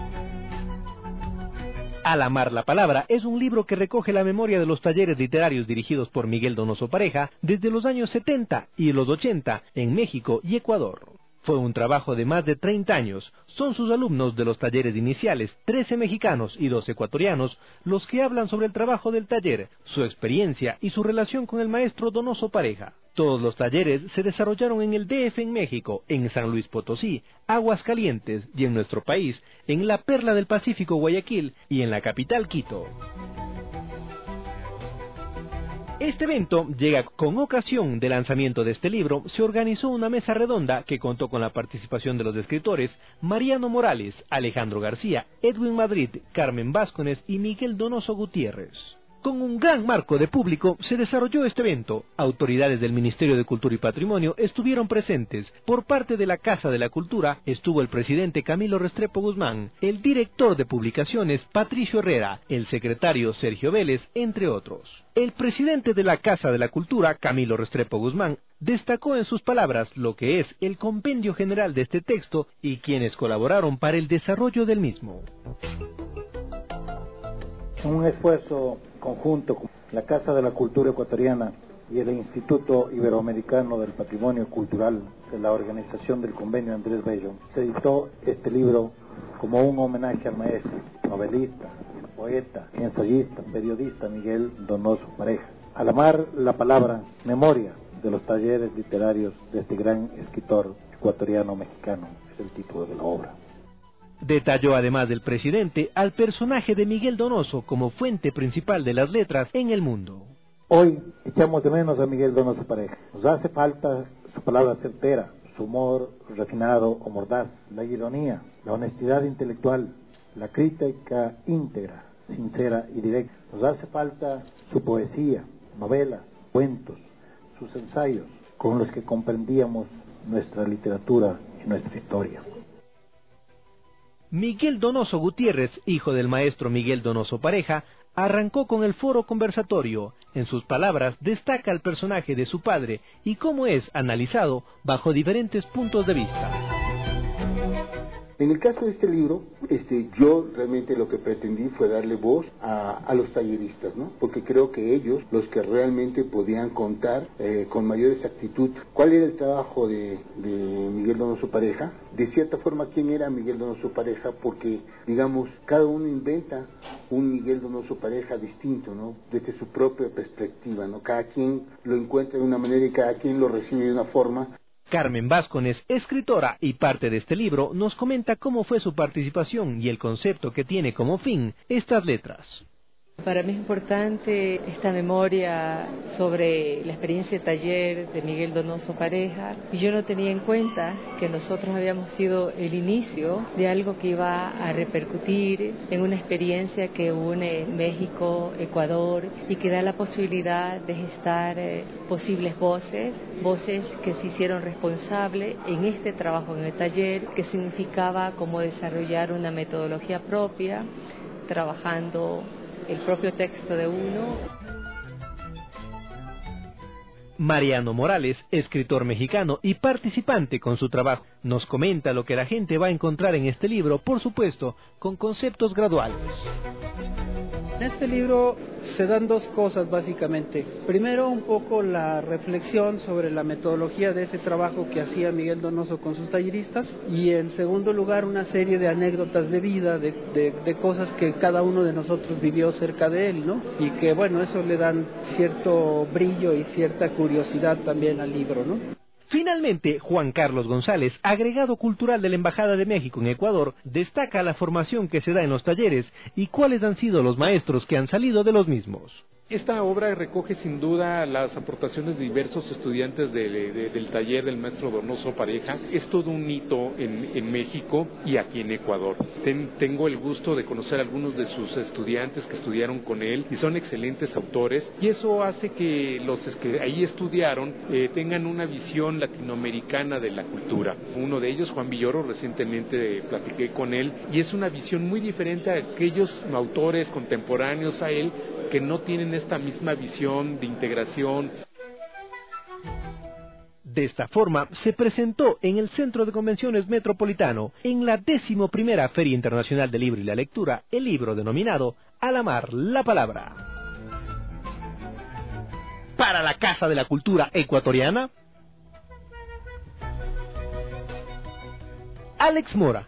Al amar la palabra es un libro que recoge la memoria de los talleres literarios dirigidos por Miguel Donoso Pareja desde los años 70 y los 80 en México y Ecuador. Fue un trabajo de más de 30 años. Son sus alumnos de los talleres iniciales, 13 mexicanos y 2 ecuatorianos, los que hablan sobre el trabajo del taller, su experiencia y su relación con el maestro Donoso Pareja. Todos los talleres se desarrollaron en el DF en México, en San Luis Potosí, Aguascalientes y en nuestro país, en la Perla del Pacífico Guayaquil y en la capital Quito. Este evento llega con ocasión del lanzamiento de este libro. Se organizó una mesa redonda que contó con la participación de los escritores Mariano Morales, Alejandro García, Edwin Madrid, Carmen Vázquez y Miguel Donoso Gutiérrez. Con un gran marco de público se desarrolló este evento. Autoridades del Ministerio de Cultura y Patrimonio estuvieron presentes. Por parte de la Casa de la Cultura estuvo el presidente Camilo Restrepo Guzmán, el director de publicaciones Patricio Herrera, el secretario Sergio Vélez, entre otros. El presidente de la Casa de la Cultura, Camilo Restrepo Guzmán, destacó en sus palabras lo que es el compendio general de este texto y quienes colaboraron para el desarrollo del mismo. Un esfuerzo conjunto con la Casa de la Cultura Ecuatoriana y el Instituto Iberoamericano del Patrimonio Cultural de la Organización del Convenio Andrés Bello, se editó este libro como un homenaje al maestro, novelista, poeta, ensayista, periodista Miguel Donoso Pareja. Al amar la palabra, memoria de los talleres literarios de este gran escritor ecuatoriano-mexicano, es el título de la obra. Detalló además del presidente al personaje de Miguel Donoso como fuente principal de las letras en el mundo. Hoy echamos de menos a Miguel Donoso Pareja. Nos hace falta su palabra certera, su humor refinado o mordaz, la ironía, la honestidad intelectual, la crítica íntegra, sincera y directa. Nos hace falta su poesía, novelas, cuentos, sus ensayos, con los que comprendíamos nuestra literatura y nuestra historia. Miguel Donoso Gutiérrez, hijo del maestro Miguel Donoso Pareja, arrancó con el foro conversatorio. En sus palabras destaca el personaje de su padre y cómo es analizado bajo diferentes puntos de vista. En el caso de este libro, yo realmente lo que pretendí fue darle voz a los talleristas, ¿no? Porque creo que ellos, los que realmente podían contar con mayor exactitud cuál era el trabajo de Miguel Donoso Pareja, de cierta forma quién era Miguel Donoso Pareja, porque, digamos, cada uno inventa un Miguel Donoso Pareja distinto, ¿no? Desde su propia perspectiva, ¿no? Cada quien lo encuentra de una manera y cada quien lo recibe de una forma. Carmen Vázquez, escritora y parte de este libro, nos comenta cómo fue su participación y el concepto que tiene como fin estas letras. Para mí es importante esta memoria sobre la experiencia de taller de Miguel Donoso Pareja, y yo no tenía en cuenta que nosotros habíamos sido el inicio de algo que iba a repercutir en una experiencia que une México, Ecuador, y que da la posibilidad de gestar posibles voces que se hicieron responsables en este trabajo en el taller, que significaba cómo desarrollar una metodología propia, trabajando el propio texto de uno. Mariano Morales, escritor mexicano y participante con su trabajo, nos comenta lo que la gente va a encontrar en este libro, por supuesto, con conceptos graduales. En este libro se dan dos cosas básicamente. Primero, un poco la reflexión sobre la metodología de ese trabajo que hacía Miguel Donoso con sus talleristas, y en segundo lugar una serie de anécdotas de vida, de cosas que cada uno de nosotros vivió cerca de él, ¿no? Y que bueno, eso le dan cierto brillo y cierta curiosidad también al libro, ¿no? Finalmente, Juan Carlos González, agregado cultural de la Embajada de México en Ecuador, destaca la formación que se da en los talleres y cuáles han sido los maestros que han salido de los mismos. Esta obra recoge sin duda las aportaciones de diversos estudiantes del taller del maestro Donoso Pareja. Es todo un hito en México y aquí en Ecuador. Tengo el gusto de conocer a algunos de sus estudiantes que estudiaron con él y son excelentes autores, y eso hace que los que ahí estudiaron tengan una visión latinoamericana de la cultura. Uno de ellos, Juan Villoro, recientemente platiqué con él, y es una visión muy diferente a aquellos autores contemporáneos a él que no tienen esta misma visión de integración. De esta forma, se presentó en el Centro de Convenciones Metropolitano, en la 11ª Feria Internacional del Libro y la Lectura, el libro denominado Al amar la palabra. Para la Casa de la Cultura Ecuatoriana, Alex Mora.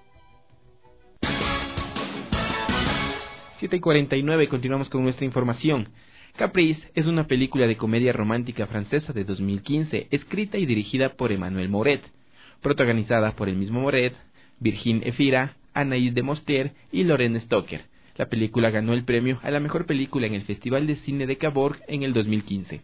7:49, continuamos con nuestra información. Caprice es una película de comedia romántica francesa de 2015, escrita y dirigida por Emmanuel Mouret, protagonizada por el mismo Mouret, Virginie Efira, Anaïs de Mostier y Lorraine Stocker. La película ganó el premio a la mejor película en el Festival de Cine de Cabourg en el 2015.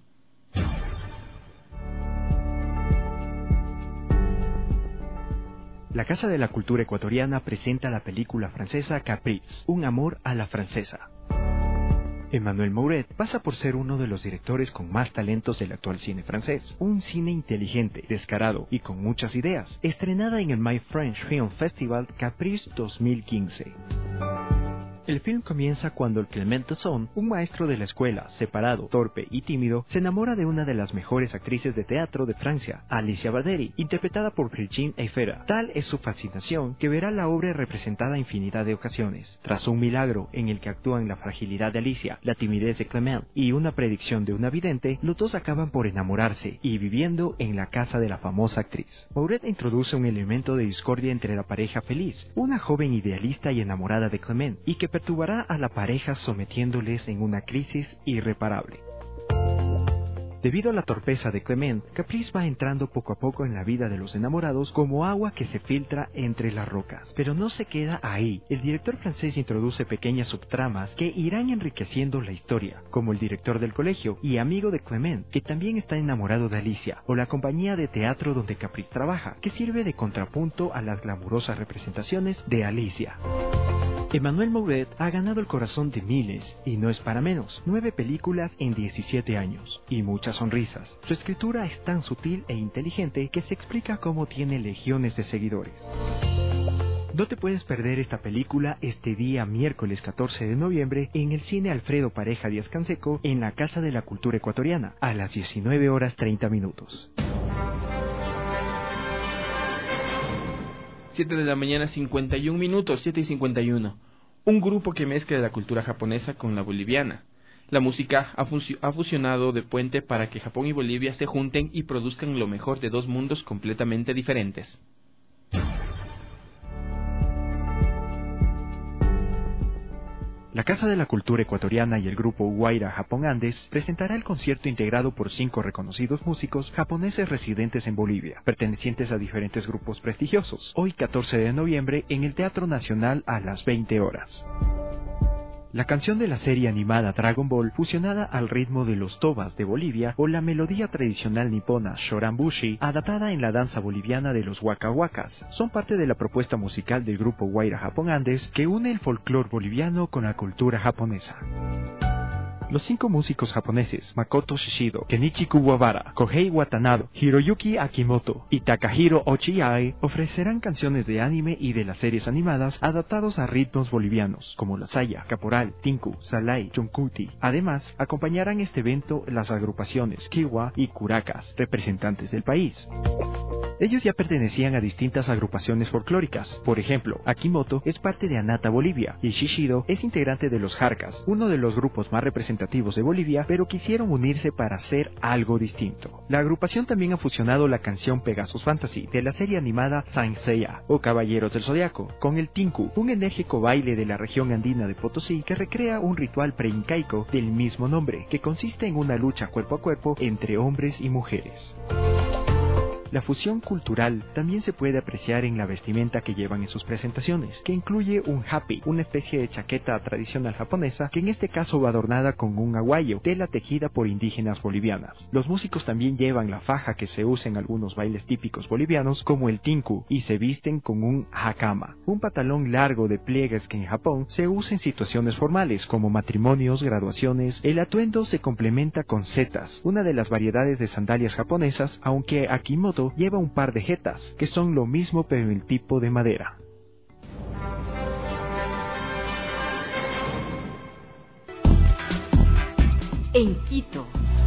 La Casa de la Cultura Ecuatoriana presenta la película francesa Caprice, un amor a la francesa. Emmanuel Mouret pasa por ser uno de los directores con más talentos del actual cine francés. Un cine inteligente, descarado y con muchas ideas. Estrenada en el My French Film Festival Caprice 2015. El film comienza cuando el Clement Tasson, un maestro de la escuela, separado, torpe y tímido, se enamora de una de las mejores actrices de teatro de Francia, Alicia Barderi, interpretada por Virginie Efira. Tal es su fascinación que verá la obra representada infinidad de ocasiones. Tras un milagro en el que actúan la fragilidad de Alicia, la timidez de Clement y una predicción de una vidente, los dos acaban por enamorarse y viviendo en la casa de la famosa actriz. Mouret introduce un elemento de discordia entre la pareja feliz, una joven idealista y enamorada de Clement, y que perturbará a la pareja sometiéndoles en una crisis irreparable. Debido a la torpeza de Clement, Caprice va entrando poco a poco en la vida de los enamorados como agua que se filtra entre las rocas. Pero no se queda ahí. El director francés introduce pequeñas subtramas que irán enriqueciendo la historia, como el director del colegio y amigo de Clement, que también está enamorado de Alicia, o la compañía de teatro donde Caprice trabaja, que sirve de contrapunto a las glamurosas representaciones de Alicia. Emmanuel Mouret ha ganado el corazón de miles, y no es para menos, 9 películas en 17 años, y muchas sonrisas. Su escritura es tan sutil e inteligente que se explica cómo tiene legiones de seguidores. No te puedes perder esta película este día miércoles 14 de noviembre en el Cine Alfredo Pareja Díaz Canseco en la Casa de la Cultura Ecuatoriana a las 19:30. 7 de la mañana, 51 minutos, 7:51. Un grupo que mezcla la cultura japonesa con la boliviana. La música ha fusionado de puente para que Japón y Bolivia se junten y produzcan lo mejor de dos mundos completamente diferentes. La Casa de la Cultura Ecuatoriana y el grupo Guaira Japón Andes presentará el concierto integrado por 5 reconocidos músicos japoneses residentes en Bolivia, pertenecientes a diferentes grupos prestigiosos, hoy 14 de noviembre en el Teatro Nacional a las 20 horas. La canción de la serie animada Dragon Ball, fusionada al ritmo de los tobas de Bolivia, o la melodía tradicional nipona Shoranbushi, adaptada en la danza boliviana de los Waka Wakas, son parte de la propuesta musical del grupo Guaira Japón Andes que une el folclore boliviano con la cultura japonesa. Los 5 músicos japoneses, Makoto Shishido, Kenichi Kuwabara, Kohei Watanabe, Hiroyuki Akimoto y Takahiro Ochiai, ofrecerán canciones de anime y de las series animadas adaptados a ritmos bolivianos, como la saya, caporal, tinku, salai, chuncuti. Además, acompañarán este evento las agrupaciones Kiwa y Curacas, representantes del país. Ellos ya pertenecían a distintas agrupaciones folclóricas. Por ejemplo, Akimoto es parte de Anata Bolivia y Shishido es integrante de los Jarcas, uno de los grupos más representativos de Bolivia, pero quisieron unirse para hacer algo distinto. La agrupación también ha fusionado la canción Pegasus Fantasy de la serie animada Saint Seiya o Caballeros del Zodiaco con el tinku, un enérgico baile de la región andina de Potosí que recrea un ritual preincaico del mismo nombre, que consiste en una lucha cuerpo a cuerpo entre hombres y mujeres. La fusión cultural también se puede apreciar en la vestimenta que llevan en sus presentaciones, que incluye un hapi, una especie de chaqueta tradicional japonesa, que en este caso va adornada con un aguayo, tela tejida por indígenas bolivianas. Los músicos también llevan la faja que se usa en algunos bailes típicos bolivianos, como el tinku, y se visten con un hakama, un pantalón largo de pliegues que en Japón se usa en situaciones formales, como matrimonios, graduaciones. El atuendo se complementa con setas, una de las variedades de sandalias japonesas, aunque Akimoto lleva un par de jetas, que son lo mismo pero en el tipo de madera. En Quito.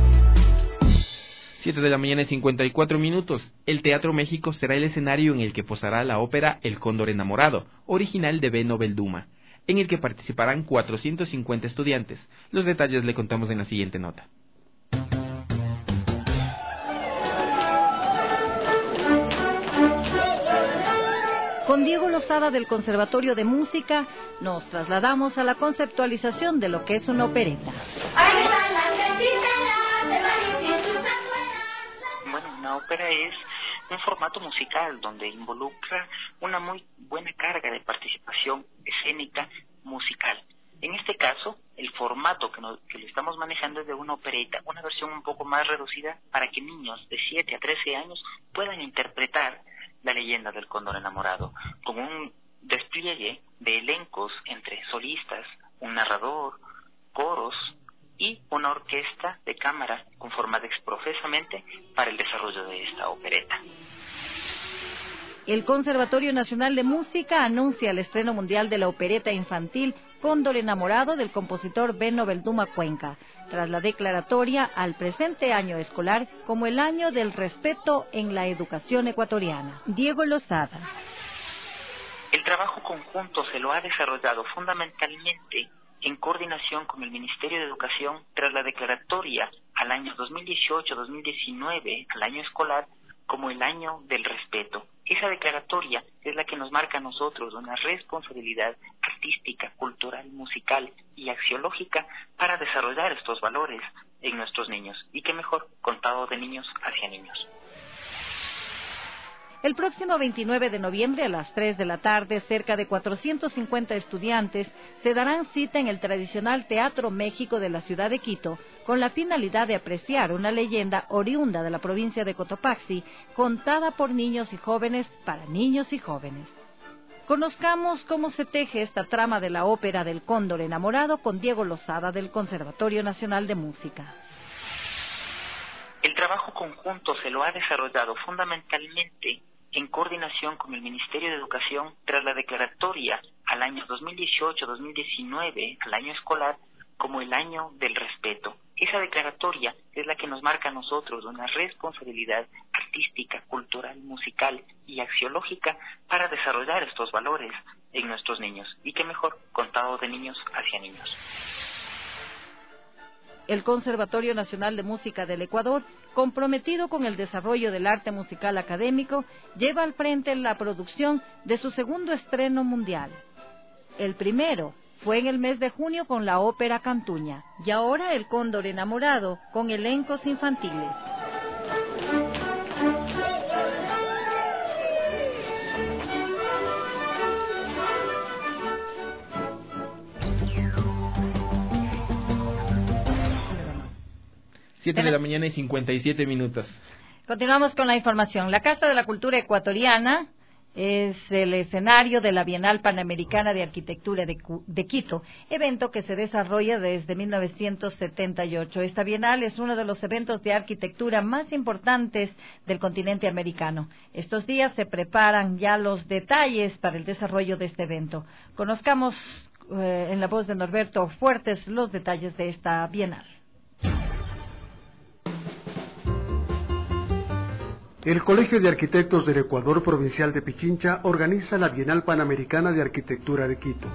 7 de la mañana y 54 minutos. El Teatro México será el escenario en el que posará la ópera El Cóndor Enamorado, original de Benno Belduma, en el que participarán 450 estudiantes. Los detalles le contamos en la siguiente nota. Con Diego Lozada del Conservatorio de Música nos trasladamos a la conceptualización de lo que es una opereta. Bueno, una ópera es un formato musical donde involucra una muy buena carga de participación escénica musical. En este caso, el formato que lo estamos manejando es de una opereta, una versión un poco más reducida para que niños de 7 a 13 años puedan interpretar la leyenda del Cóndor Enamorado, con un despliegue de elencos entre solistas, un narrador, coros y una orquesta de cámara conformada exprofesamente para el desarrollo de esta opereta. El Conservatorio Nacional de Música anuncia el estreno mundial de la opereta infantil Cóndor Enamorado del compositor Benno Belduma Cuenca, tras la declaratoria al presente año escolar como el año del respeto en la educación ecuatoriana. Diego Lozada. El trabajo conjunto se lo ha desarrollado fundamentalmente en coordinación con el Ministerio de Educación tras la declaratoria al año 2018-2019, al año escolar, como el año del respeto. Esa declaratoria es la que nos marca a nosotros una responsabilidad artística, cultural, musical y axiológica para desarrollar estos valores en nuestros niños. Y qué mejor, contado de niños hacia niños. El próximo 29 de noviembre a las 3 de la tarde, cerca de 450 estudiantes se darán cita en el tradicional Teatro México de la ciudad de Quito, con la finalidad de apreciar una leyenda oriunda de la provincia de Cotopaxi, contada por niños y jóvenes para niños y jóvenes. Conozcamos cómo se teje esta trama de la ópera del Cóndor Enamorado con Diego Lozada del Conservatorio Nacional de Música. El trabajo conjunto se lo ha desarrollado fundamentalmente en coordinación con el Ministerio de Educación tras la declaratoria al año 2018-2019, al año escolar, como el año del respeto. Esa declaratoria es la que nos marca a nosotros una responsabilidad artística, cultural, musical y axiológica para desarrollar estos valores en nuestros niños. Y qué mejor, contado de niños hacia niños. El Conservatorio Nacional de Música del Ecuador, comprometido con el desarrollo del arte musical académico, lleva al frente la producción de su segundo estreno mundial. El primero fue en el mes de junio con la ópera Cantuña, y ahora El Cóndor Enamorado con elencos infantiles. Siete de la mañana y 57 minutos. Continuamos con la información. La Casa de la Cultura Ecuatoriana es el escenario de la Bienal Panamericana de Arquitectura de Quito, evento que se desarrolla desde 1978. Esta Bienal es uno de los eventos de arquitectura más importantes del continente americano. Estos días se preparan ya los detalles para el desarrollo de este evento. Conozcamos en la voz de Norberto Fuertes los detalles de esta Bienal. El Colegio de Arquitectos del Ecuador Provincial de Pichincha organiza la Bienal Panamericana de Arquitectura de Quito.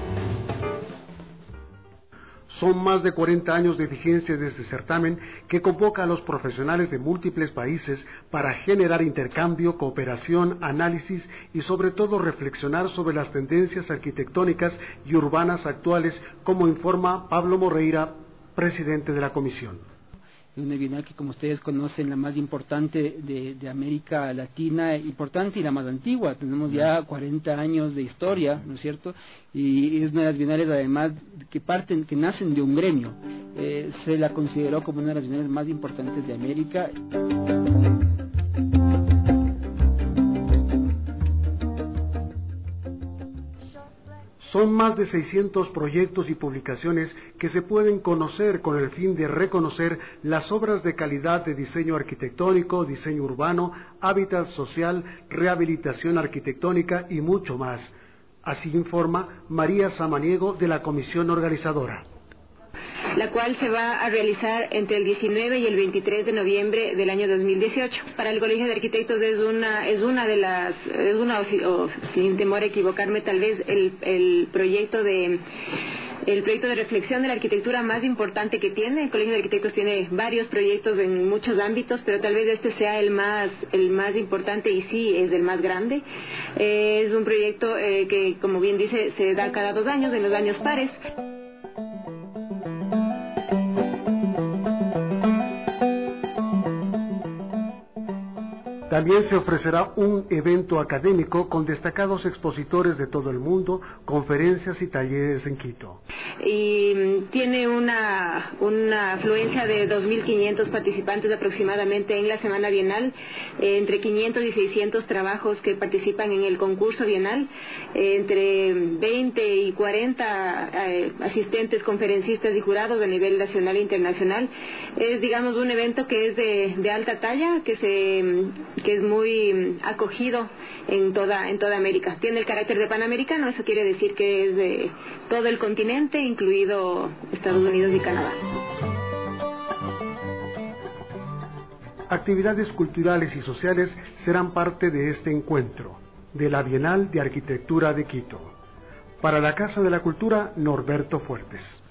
Son más de 40 años de vigencia de este certamen que convoca a los profesionales de múltiples países para generar intercambio, cooperación, análisis y sobre todo reflexionar sobre las tendencias arquitectónicas y urbanas actuales, como informa Pablo Moreira, presidente de la comisión. una bienal que, como ustedes conocen, la más importante de América Latina, importante y la más antigua. Tenemos ya 40 años de historia, ¿no es cierto? Y es una de las bienales, además, que nacen de un gremio. Se la consideró como una de las bienales más importantes de América. Son más de 600 proyectos y publicaciones que se pueden conocer con el fin de reconocer las obras de calidad de diseño arquitectónico, diseño urbano, hábitat social, rehabilitación arquitectónica y mucho más. Así informa María Samaniego de la comisión organizadora, la cual se va a realizar entre el 19 y el 23 de noviembre del año 2018. Para el Colegio de Arquitectos sin temor a equivocarme, tal vez el proyecto de reflexión de la arquitectura más importante que tiene. El Colegio de Arquitectos tiene varios proyectos en muchos ámbitos, pero tal vez este sea el más importante, y sí es el más grande. Es un proyecto que, como bien dice, se da cada 2 años, en los años pares. También se ofrecerá un evento académico con destacados expositores de todo el mundo, conferencias y talleres en Quito. Y tiene una afluencia de 2.500 participantes aproximadamente en la Semana Bienal, entre 500 y 600 trabajos que participan en el concurso bienal, entre 20 y 40 asistentes, conferencistas y jurados a nivel nacional e internacional. Es, digamos, un evento que es de alta talla, que es muy acogido en toda América. Tiene el carácter de panamericano, eso quiere decir que es de todo el continente, incluido Estados Unidos y Canadá. Actividades culturales y sociales serán parte de este encuentro, de la Bienal de Arquitectura de Quito. Para la Casa de la Cultura, Norberto Fuertes.